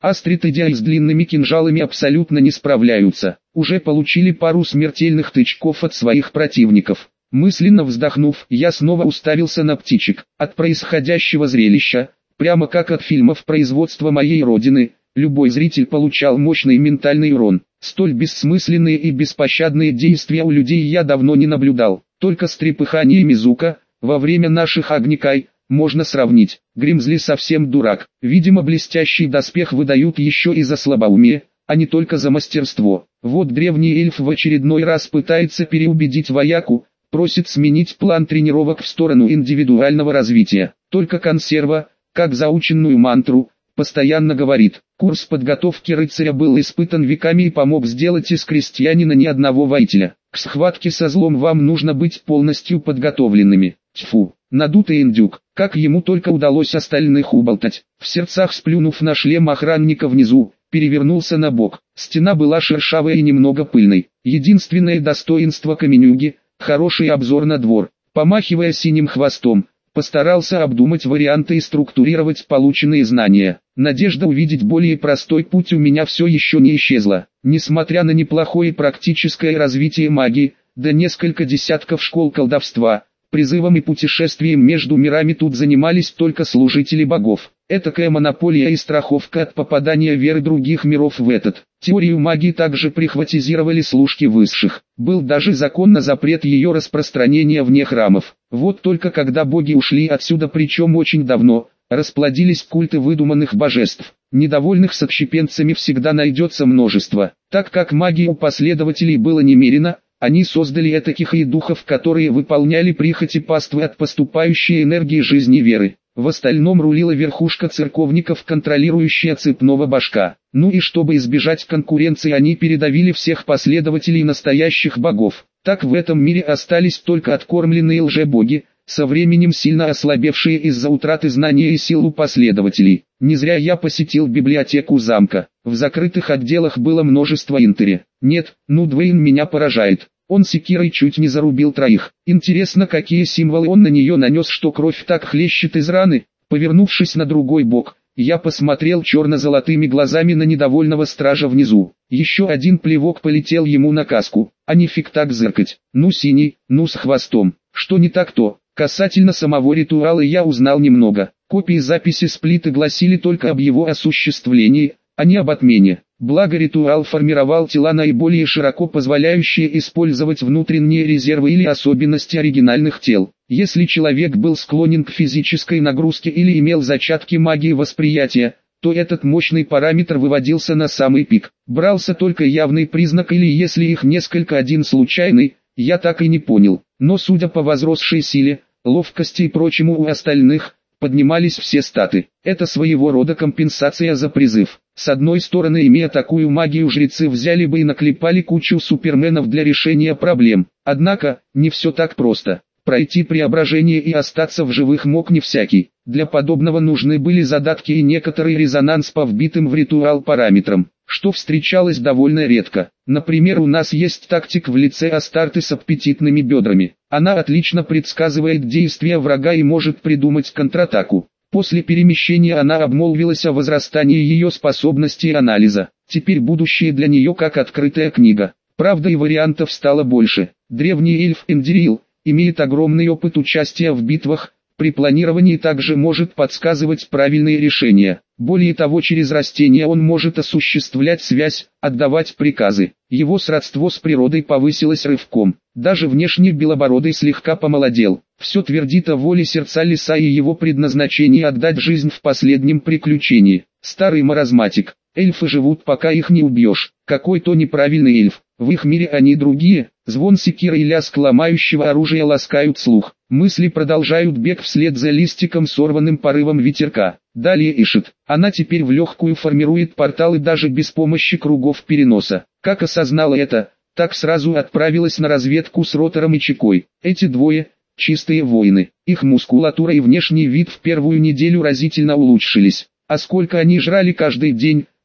Астрид-идя с длинными кинжалами абсолютно не справляются. Уже получили пару смертельных тычков от своих противников. Мысленно вздохнув, я снова уставился на птичек. От происходящего зрелища, прямо как от фильмов производства моей родины, любой зритель получал мощный ментальный урон. Столь бессмысленные и беспощадные действия у людей я давно не наблюдал. Только с трепыханиями Зука, во время наших огнекай, можно сравнить. Гримзли совсем дурак. Видимо, блестящий доспех выдают еще и за слабоумие, а не только за мастерство. Вот древний эльф в очередной раз пытается переубедить вояку, просит сменить план тренировок в сторону индивидуального развития. Только консерва, как заученную мантру, постоянно говорит: курс подготовки рыцаря был испытан веками и помог сделать из крестьянина ни одного воителя. К схватке со злом вам нужно быть полностью подготовленными. Тьфу, надутый индюк, как ему только удалось остальных уболтать. В сердцах сплюнув на шлем охранника внизу, перевернулся на бок. Стена была шершавой и немного пыльной. Единственное достоинство каменюги — хороший обзор на двор. Помахивая синим хвостом, постарался обдумать варианты и структурировать полученные знания. Надежда увидеть более простой путь у меня все еще не исчезла. Несмотря на неплохое практическое развитие магии, да несколько десятков школ колдовства, призывом и путешествием между мирами тут занимались только служители богов. Этакая монополия и страховка от попадания веры других миров в этот. Теорию магии также прихватизировали служки высших. Был даже закон на запрет ее распространения вне храмов. Вот только когда боги ушли отсюда, причем очень давно, расплодились культы выдуманных божеств. Недовольных с отщепенцами всегда найдется множество. Так как магии у последователей было немерено, они создали этаких и духов, которые выполняли прихоти паствы от поступающей энергии жизни веры. В остальном рулила верхушка церковников, контролирующая цепного башка. Ну и чтобы избежать конкуренции, они передавили всех последователей настоящих богов. Так в этом мире остались только откормленные лжебоги, со временем сильно ослабевшие из-за утраты знания и сил у последователей. Не зря я посетил библиотеку замка. В закрытых отделах было множество интери. Нет, ну Двейн меня поражает. Он секирой чуть не зарубил троих. Интересно, какие символы он на нее нанес, что кровь так хлещет из раны. Повернувшись на другой бок, я посмотрел черно-золотыми глазами на недовольного стража внизу. Еще один плевок полетел ему на каску. А нифиг так зыркать. Ну синий, ну с хвостом. Что не так-то? Касательно самого ритуала я узнал немного. Копии записи сплита гласили только об его осуществлении, а не об отмене. Благо ритуал формировал тела, наиболее широко позволяющие использовать внутренние резервы или особенности оригинальных тел. Если человек был склонен к физической нагрузке или имел зачатки магии восприятия, то этот мощный параметр выводился на самый пик. Брался только явный признак, или если их несколько, один случайный, я так и не понял. Но судя по возросшей силе, ловкости и прочему у остальных, поднимались все статы. Это своего рода компенсация за призыв. С одной стороны, имея такую магию, жрецы взяли бы и наклепали кучу суперменов для решения проблем. Однако, не все так просто. Пройти преображение и остаться в живых мог не всякий. Для подобного нужны были задатки и некоторый резонанс по вбитым в ритуал параметрам, что встречалось довольно редко. Например, у нас есть тактик в лице Астарты с аппетитными бедрами. Она отлично предсказывает действия врага и может придумать контратаку. После перемещения она обмолвилась о возрастании ее способностей анализа. Теперь будущее для нее как открытая книга. Правда, и вариантов стало больше. Древний эльф Эндирил имеет огромный опыт участия в битвах, при планировании также может подсказывать правильные решения. Более того, через растения он может осуществлять связь, отдавать приказы. Его сродство с природой повысилось рывком. Даже внешне Белобородый слегка помолодел. Все твердит о воле сердца лиса и его предназначении отдать жизнь в последнем приключении. Старый маразматик. Эльфы живут, пока их не убьешь. Какой-то неправильный эльф. В их мире они другие. Звон секиры и лязг ломающего оружия ласкают слух. Мысли продолжают бег вслед за листиком, сорванным порывом ветерка. Далее ишит. Она теперь в легкую формирует порталы даже без помощи кругов переноса. Как осознала это, так сразу отправилась на разведку с Ротором и Чекой. Эти двое – чистые воины. Их мускулатура и внешний вид в первую неделю разительно улучшились. А сколько они жрали каждый день,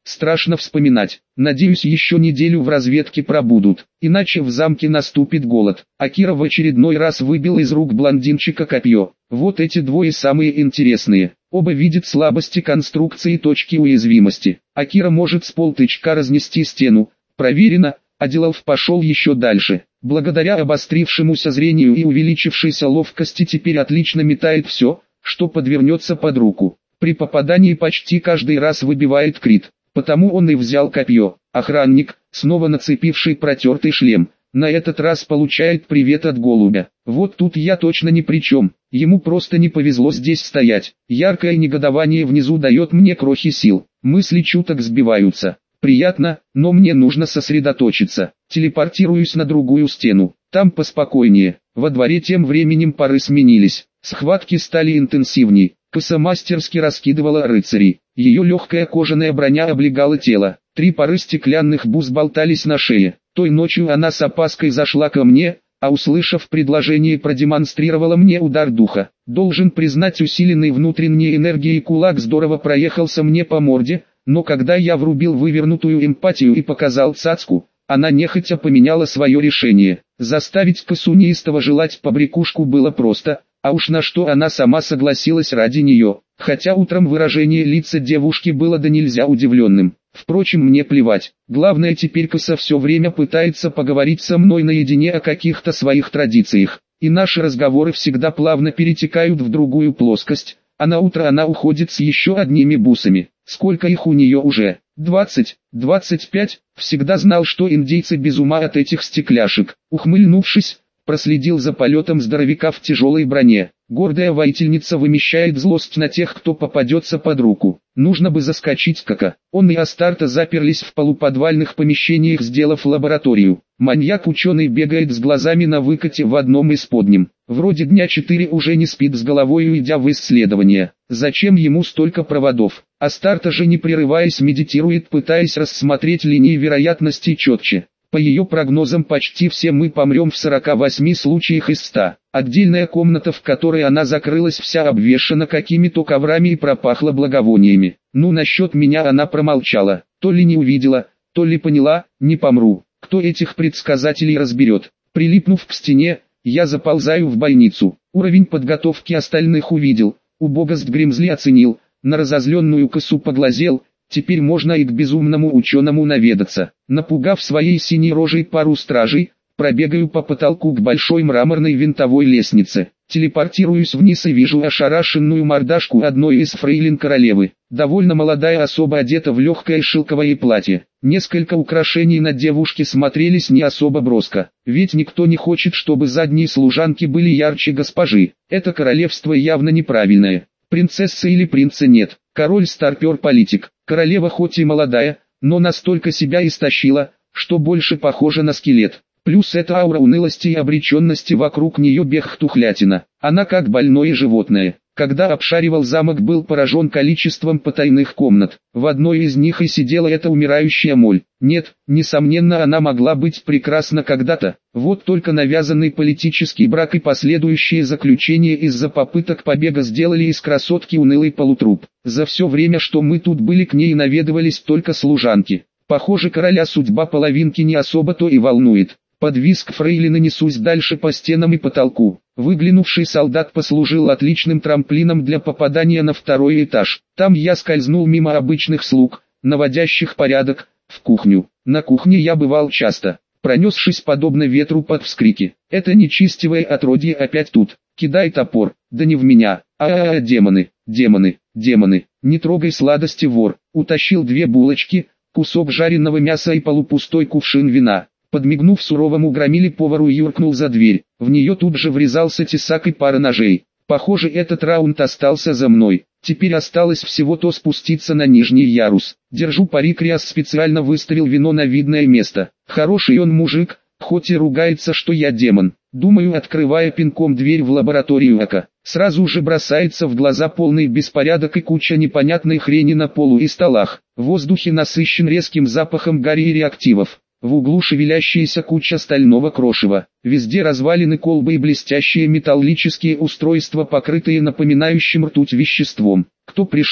Страшно вспоминать. Надеюсь, еще неделю в разведке пробудут, иначе в замке наступит голод. Акира в очередной раз выбил из рук блондинчика копье. Вот эти двое самые интересные. Оба видят слабости конструкции и точки уязвимости. Акира может с полтычка разнести стену. Проверено, а Дилов пошел еще дальше. Благодаря обострившемуся зрению и увеличившейся ловкости теперь отлично метает все, что подвернется под руку. При попадании почти каждый раз выбивает крит. Потому он и взял копье. Охранник, снова нацепивший протертый шлем, на этот раз получает привет от голубя. Вот тут я точно ни при чем. Ему просто не повезло здесь стоять. Яркое негодование внизу дает мне крохи сил. Мысли чуток сбиваются. Приятно, но мне нужно сосредоточиться. Телепортируюсь на другую стену. Там поспокойнее. Во дворе тем временем пары сменились. Схватки стали интенсивней. Кыса мастерски раскидывала рыцарей. Ее легкая кожаная броня облегала тело. Три пары стеклянных бус болтались на шее. Той ночью она с опаской зашла ко мне, а услышав предложение, продемонстрировала мне удар духа. Должен признать, усиленный внутренней энергией кулак здорово проехался мне по морде, но когда я врубил вывернутую эмпатию и показал цацку, она нехотя поменяла свое решение. Заставить Кысу неистово желать побрякушку было просто, а уж на что она сама согласилась ради нее, хотя утром выражение лица девушки было да нельзя удивленным. Впрочем, мне плевать, главное, теперь Кыса все время пытается поговорить со мной наедине о каких-то своих традициях, и наши разговоры всегда плавно перетекают в другую плоскость, а на утро она уходит с еще одними бусами. Сколько их у нее уже? двадцать, двадцать пять, всегда знал, что индейцы без ума от этих стекляшек. Ухмыльнувшись, проследил за полетом здоровяка в тяжелой броне. Гордая воительница вымещает злость на тех, кто попадется под руку. Нужно бы заскочить Кака. Он и Астарта заперлись в полуподвальных помещениях, сделав лабораторию. Маньяк-ученый бегает с глазами на выкате в одном из подним. Вроде дня четыре уже не спит с головой, уйдя в исследование. Зачем ему столько проводов? Астарта же, не прерываясь, медитирует, пытаясь рассмотреть линии вероятности четче. По ее прогнозам, почти все мы помрем в сорока восьми случаях из ста. Отдельная комната, в которой она закрылась, вся обвешана какими-то коврами и пропахла благовониями. Ну, насчет меня она промолчала. То ли не увидела, то ли поняла, не помру. Кто этих предсказателей разберет? Прилипнув к стене, я заползаю в больницу. Уровень подготовки остальных увидел. Убогость Гримзли оценил. На разозленную Кысу поглазел. Теперь можно и к безумному ученому наведаться. Напугав своей синей рожей пару стражей, пробегаю по потолку к большой мраморной винтовой лестнице. Телепортируюсь вниз и вижу ошарашенную мордашку одной из фрейлин королевы. Довольно молодая особа, одета в легкое шелковое платье. Несколько украшений на девушке смотрелись не особо броско. Ведь никто не хочет, чтобы задние служанки были ярче госпожи. Это королевство явно неправильное. Принцессы или принца нет. Король старпер-политик. Королева хоть и молодая, но настолько себя истощила, что больше похожа на скелет. Плюс эта аура унылости и обреченности вокруг нее бег-тухлятина. Она как больное животное. Когда обшаривал замок, был поражен количеством потайных комнат. В одной из них и сидела эта умирающая моль. Нет, несомненно, она могла быть прекрасна когда-то. Вот только навязанный политический брак и последующее заключение из-за попыток побега сделали из красотки унылый полутруп. За все время, что мы тут были, к ней наведывались только служанки. Похоже, короля судьба половинки не особо-то и волнует. Под визг фрейлины несусь дальше по стенам и потолку. Выглянувший солдат послужил отличным трамплином для попадания на второй этаж. Там я скользнул мимо обычных слуг, наводящих порядок, в кухню. На кухне я бывал часто, пронесшись подобно ветру под вскрики. Это нечестивое отродье опять тут. Кидай топор. Да не в меня. А-а-а, демоны, демоны, демоны. Не трогай сладости, вор. Утащил две булочки, кусок жареного мяса и полупустой кувшин вина. Подмигнув суровому громиле-повару, юркнул за дверь. В нее тут же врезался тесак и пара ножей. Похоже, этот раунд остался за мной. Теперь осталось всего-то спуститься на нижний ярус. Держу пари, Криас специально выставил вино на видное место. Хороший он мужик, хоть и ругается, что я демон. Думаю, открывая пинком дверь в лабораторию Ака. Сразу же бросается в глаза полный беспорядок и куча непонятной хрени на полу и столах. В воздухе насыщен резким запахом гари и реактивов. В углу шевелящаяся куча стального крошева. Везде развалины, колбы и блестящие металлические устройства, покрытые напоминающим ртуть веществом. Кто пришел?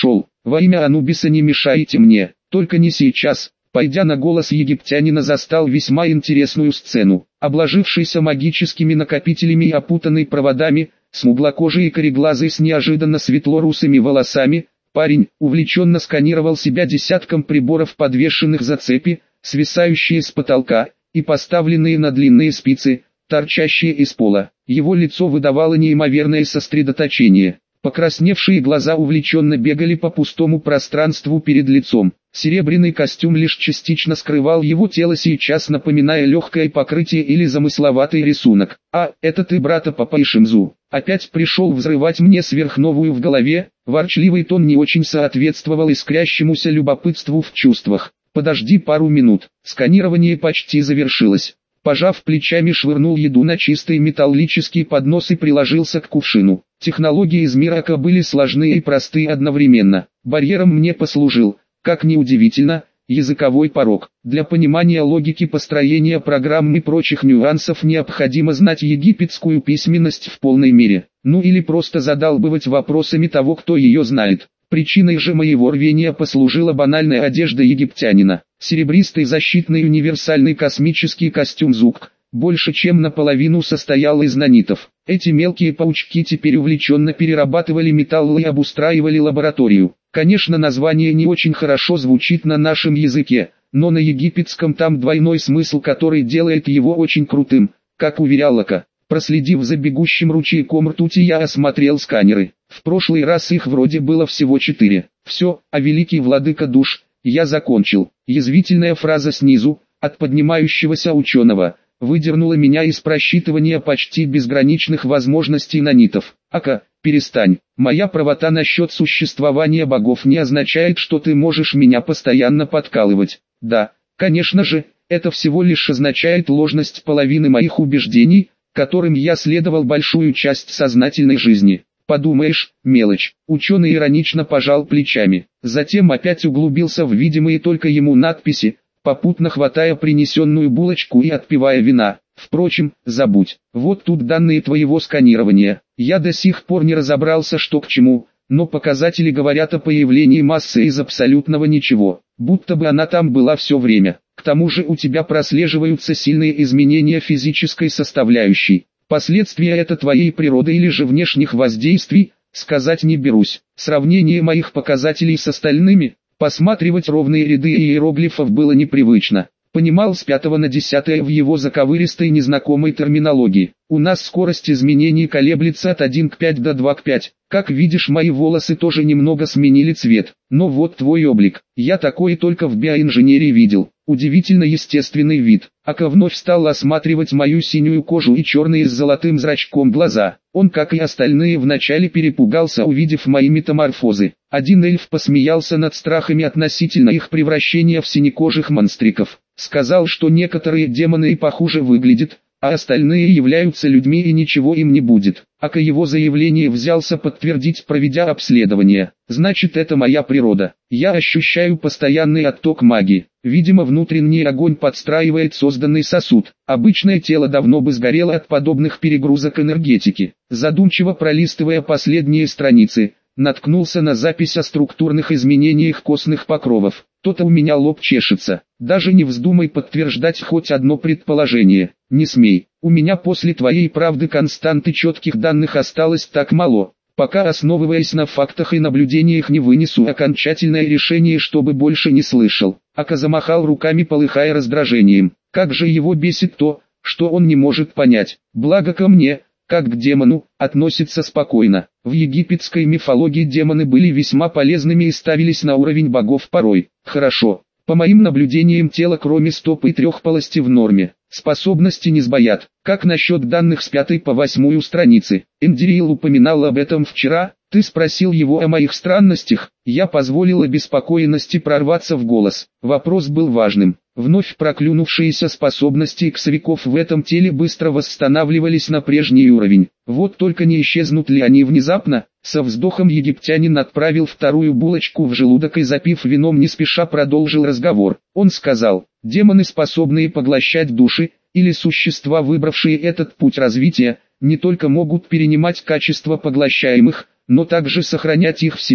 во имя Анубиса не мешайте мне, только не сейчас. Пойдя на голос египтянина, застал весьма интересную сцену. Обложившийся магическими накопителями и опутанный проводами, смуглокожий и кореглазый с неожиданно светло-русыми волосами, парень увлеченно сканировал себя десятком приборов, подвешенных за цепи, свисающие с потолка, и поставленные на длинные спицы, торчащие из пола. Его лицо выдавало неимоверное сосредоточение. Покрасневшие глаза увлеченно бегали по пустому пространству перед лицом. Серебряный костюм лишь частично скрывал его тело, сейчас напоминая легкое покрытие или замысловатый рисунок. «А, это ты, брата Папа Ишимзу, опять пришел взрывать мне сверхновую в голове?» Ворчливый тон не очень соответствовал искрящемуся любопытству в чувствах. «Подожди пару минут, сканирование почти завершилось». Пожав плечами, швырнул еду на чистый металлический поднос и приложился к кувшину. Технологии из Мирака были сложны и просты одновременно. Барьером мне послужил, как ни удивительно, языковой порог. Для понимания логики построения программ и прочих нюансов необходимо знать египетскую письменность в полной мере. Ну или просто задалбывать вопросами того, кто ее знает. Причиной же моего рвения послужила банальная одежда египтянина. Серебристый защитный универсальный космический костюм Зук, больше чем наполовину состоял из нанитов. Эти мелкие паучки теперь увлеченно перерабатывали металл и обустраивали лабораторию. Конечно, название не очень хорошо звучит на нашем языке, но на египетском там двойной смысл, который делает его очень крутым, как уверял Лака. Проследив за бегущим ручейком ртути, я осмотрел сканеры. В прошлый раз их вроде было всего четыре. Все, а великий владыка душ, я закончил. Язвительная фраза снизу, от поднимающегося ученого, выдернула меня из просчитывания почти безграничных возможностей нанитов. Ака, перестань. Моя правота насчет существования богов не означает, что ты можешь меня постоянно подкалывать. Да, конечно же, это всего лишь означает ложность половины моих убеждений, которым я следовал большую часть сознательной жизни. Подумаешь, мелочь. Ученый иронично пожал плечами. Затем опять углубился в видимые только ему надписи, попутно хватая принесенную булочку и отпивая вина. Впрочем, забудь. Вот тут данные твоего сканирования. Я до сих пор не разобрался, что к чему, но показатели говорят о появлении массы из абсолютного ничего. Будто бы она там была все время. К тому же у тебя прослеживаются сильные изменения физической составляющей. Последствия это твоей природы или же внешних воздействий, сказать не берусь. Сравнение моих показателей с остальными, посматривать ровные ряды иероглифов было непривычно. Понимал с пятого на десятое в его заковыристой незнакомой терминологии. У нас скорость изменений колеблется от один к пяти до двух к пяти. Как видишь, мои волосы тоже немного сменили цвет. Но вот твой облик. Я такой только в биоинженерии видел. Удивительно естественный вид. Ака вновь стал осматривать мою синюю кожу и черные с золотым зрачком глаза. Он, как и остальные, вначале перепугался, увидев мои метаморфозы. Один эльф посмеялся над страхами относительно их превращения в синекожих монстриков. Сказал, что некоторые демоны и похуже выглядят, а остальные являются людьми и ничего им не будет. Ака его заявление взялся подтвердить, проведя обследование. Значит, это моя природа. Я ощущаю постоянный отток магии. Видимо, внутренний огонь подстраивает созданный сосуд. Обычное тело давно бы сгорело от подобных перегрузок энергетики. Задумчиво пролистывая последние страницы, наткнулся на запись о структурных изменениях костных покровов. То-то у меня лоб чешется. Даже не вздумай подтверждать хоть одно предположение. Не смей. У меня после твоей правды константы четких данных осталось так мало. Пока, основываясь на фактах и наблюдениях, не вынесу окончательное решение, чтобы больше не слышал. Ака замахал руками, полыхая раздражением. Как же его бесит то, что он не может понять. Благо ко мне, как к демону, относится спокойно. В египетской мифологии демоны были весьма полезными и ставились на уровень богов порой. Хорошо. По моим наблюдениям, тело кроме стоп и трех полости в норме. Способности не сбоят. Как насчет данных с пятой по восьмую страницы? Эндириил упоминал об этом вчера. Ты спросил его о моих странностях. Я позволил обеспокоенности прорваться в голос. Вопрос был важным. Вновь проклюнувшиеся способности иксовиков в этом теле быстро восстанавливались на прежний уровень. Вот только не исчезнут ли они внезапно? Со вздохом египтянин отправил вторую булочку в желудок и, запив вином, не спеша продолжил разговор. Он сказал: демоны, способные поглощать души, или существа, выбравшие этот путь развития, не только могут перенимать качество поглощаемых, но также сохранять их в себе.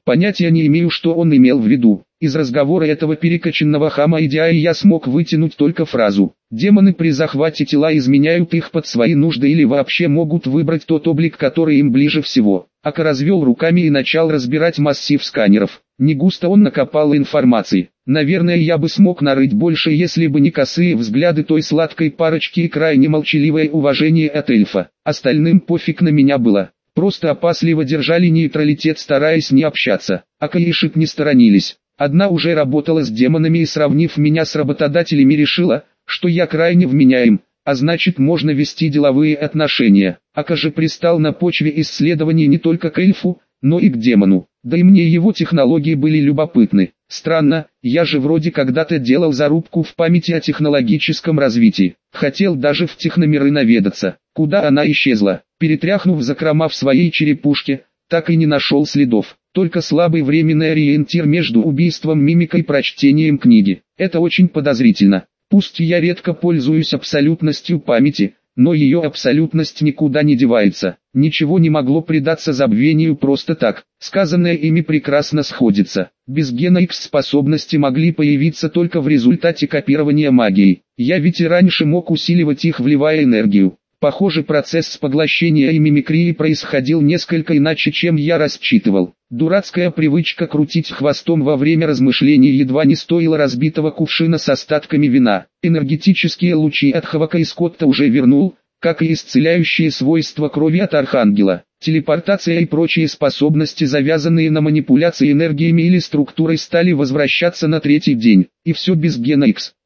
Понятия не имею, что он имел в виду. Из разговора этого перекоченного хама Идиаи я смог вытянуть только фразу: демоны при захвате тела изменяют их под свои нужды или вообще могут выбрать тот облик, который им ближе всего. Ака развел руками и начал разбирать массив сканеров. Не густо он накопал информации. Наверное, я бы смог нарыть больше, если бы не косые взгляды той сладкой парочки и крайне молчаливое уважение от эльфа. Остальным пофиг на меня было. Просто опасливо держали нейтралитет, стараясь не общаться. Ака и Ишит не сторонились. Одна уже работала с демонами и, сравнив меня с работодателями, решила, что я крайне вменяем, а значит можно вести деловые отношения. Ака же пристал на почве исследований не только к эльфу, но и к демону. Да и мне его технологии были любопытны. Странно, я же вроде когда-то делал зарубку в памяти о технологическом развитии. Хотел даже в техномиры наведаться. Куда она исчезла? Перетряхнув закрома в своей черепушке, так и не нашел следов. Только слабый временный ориентир между убийством мимика и прочтением книги. Это очень подозрительно. Пусть я редко пользуюсь абсолютностью памяти, но ее абсолютность никуда не девается. Ничего не могло предаться забвению просто так. Сказанное ими прекрасно сходится. Без гена X способности могли появиться только в результате копирования магии. Я ведь и раньше мог усиливать их, вливая энергию. Похоже, процесс поглощения и мимикрии происходил несколько иначе, чем я рассчитывал. Дурацкая привычка крутить хвостом во время размышлений едва не стоила разбитого кувшина с остатками вина. Энергетические лучи от Хавака и Скотта уже вернул, как и исцеляющие свойства крови от Архангела. Телепортация и прочие способности, завязанные на манипуляции энергиями или структурой, стали возвращаться на третий день. И все без гена X.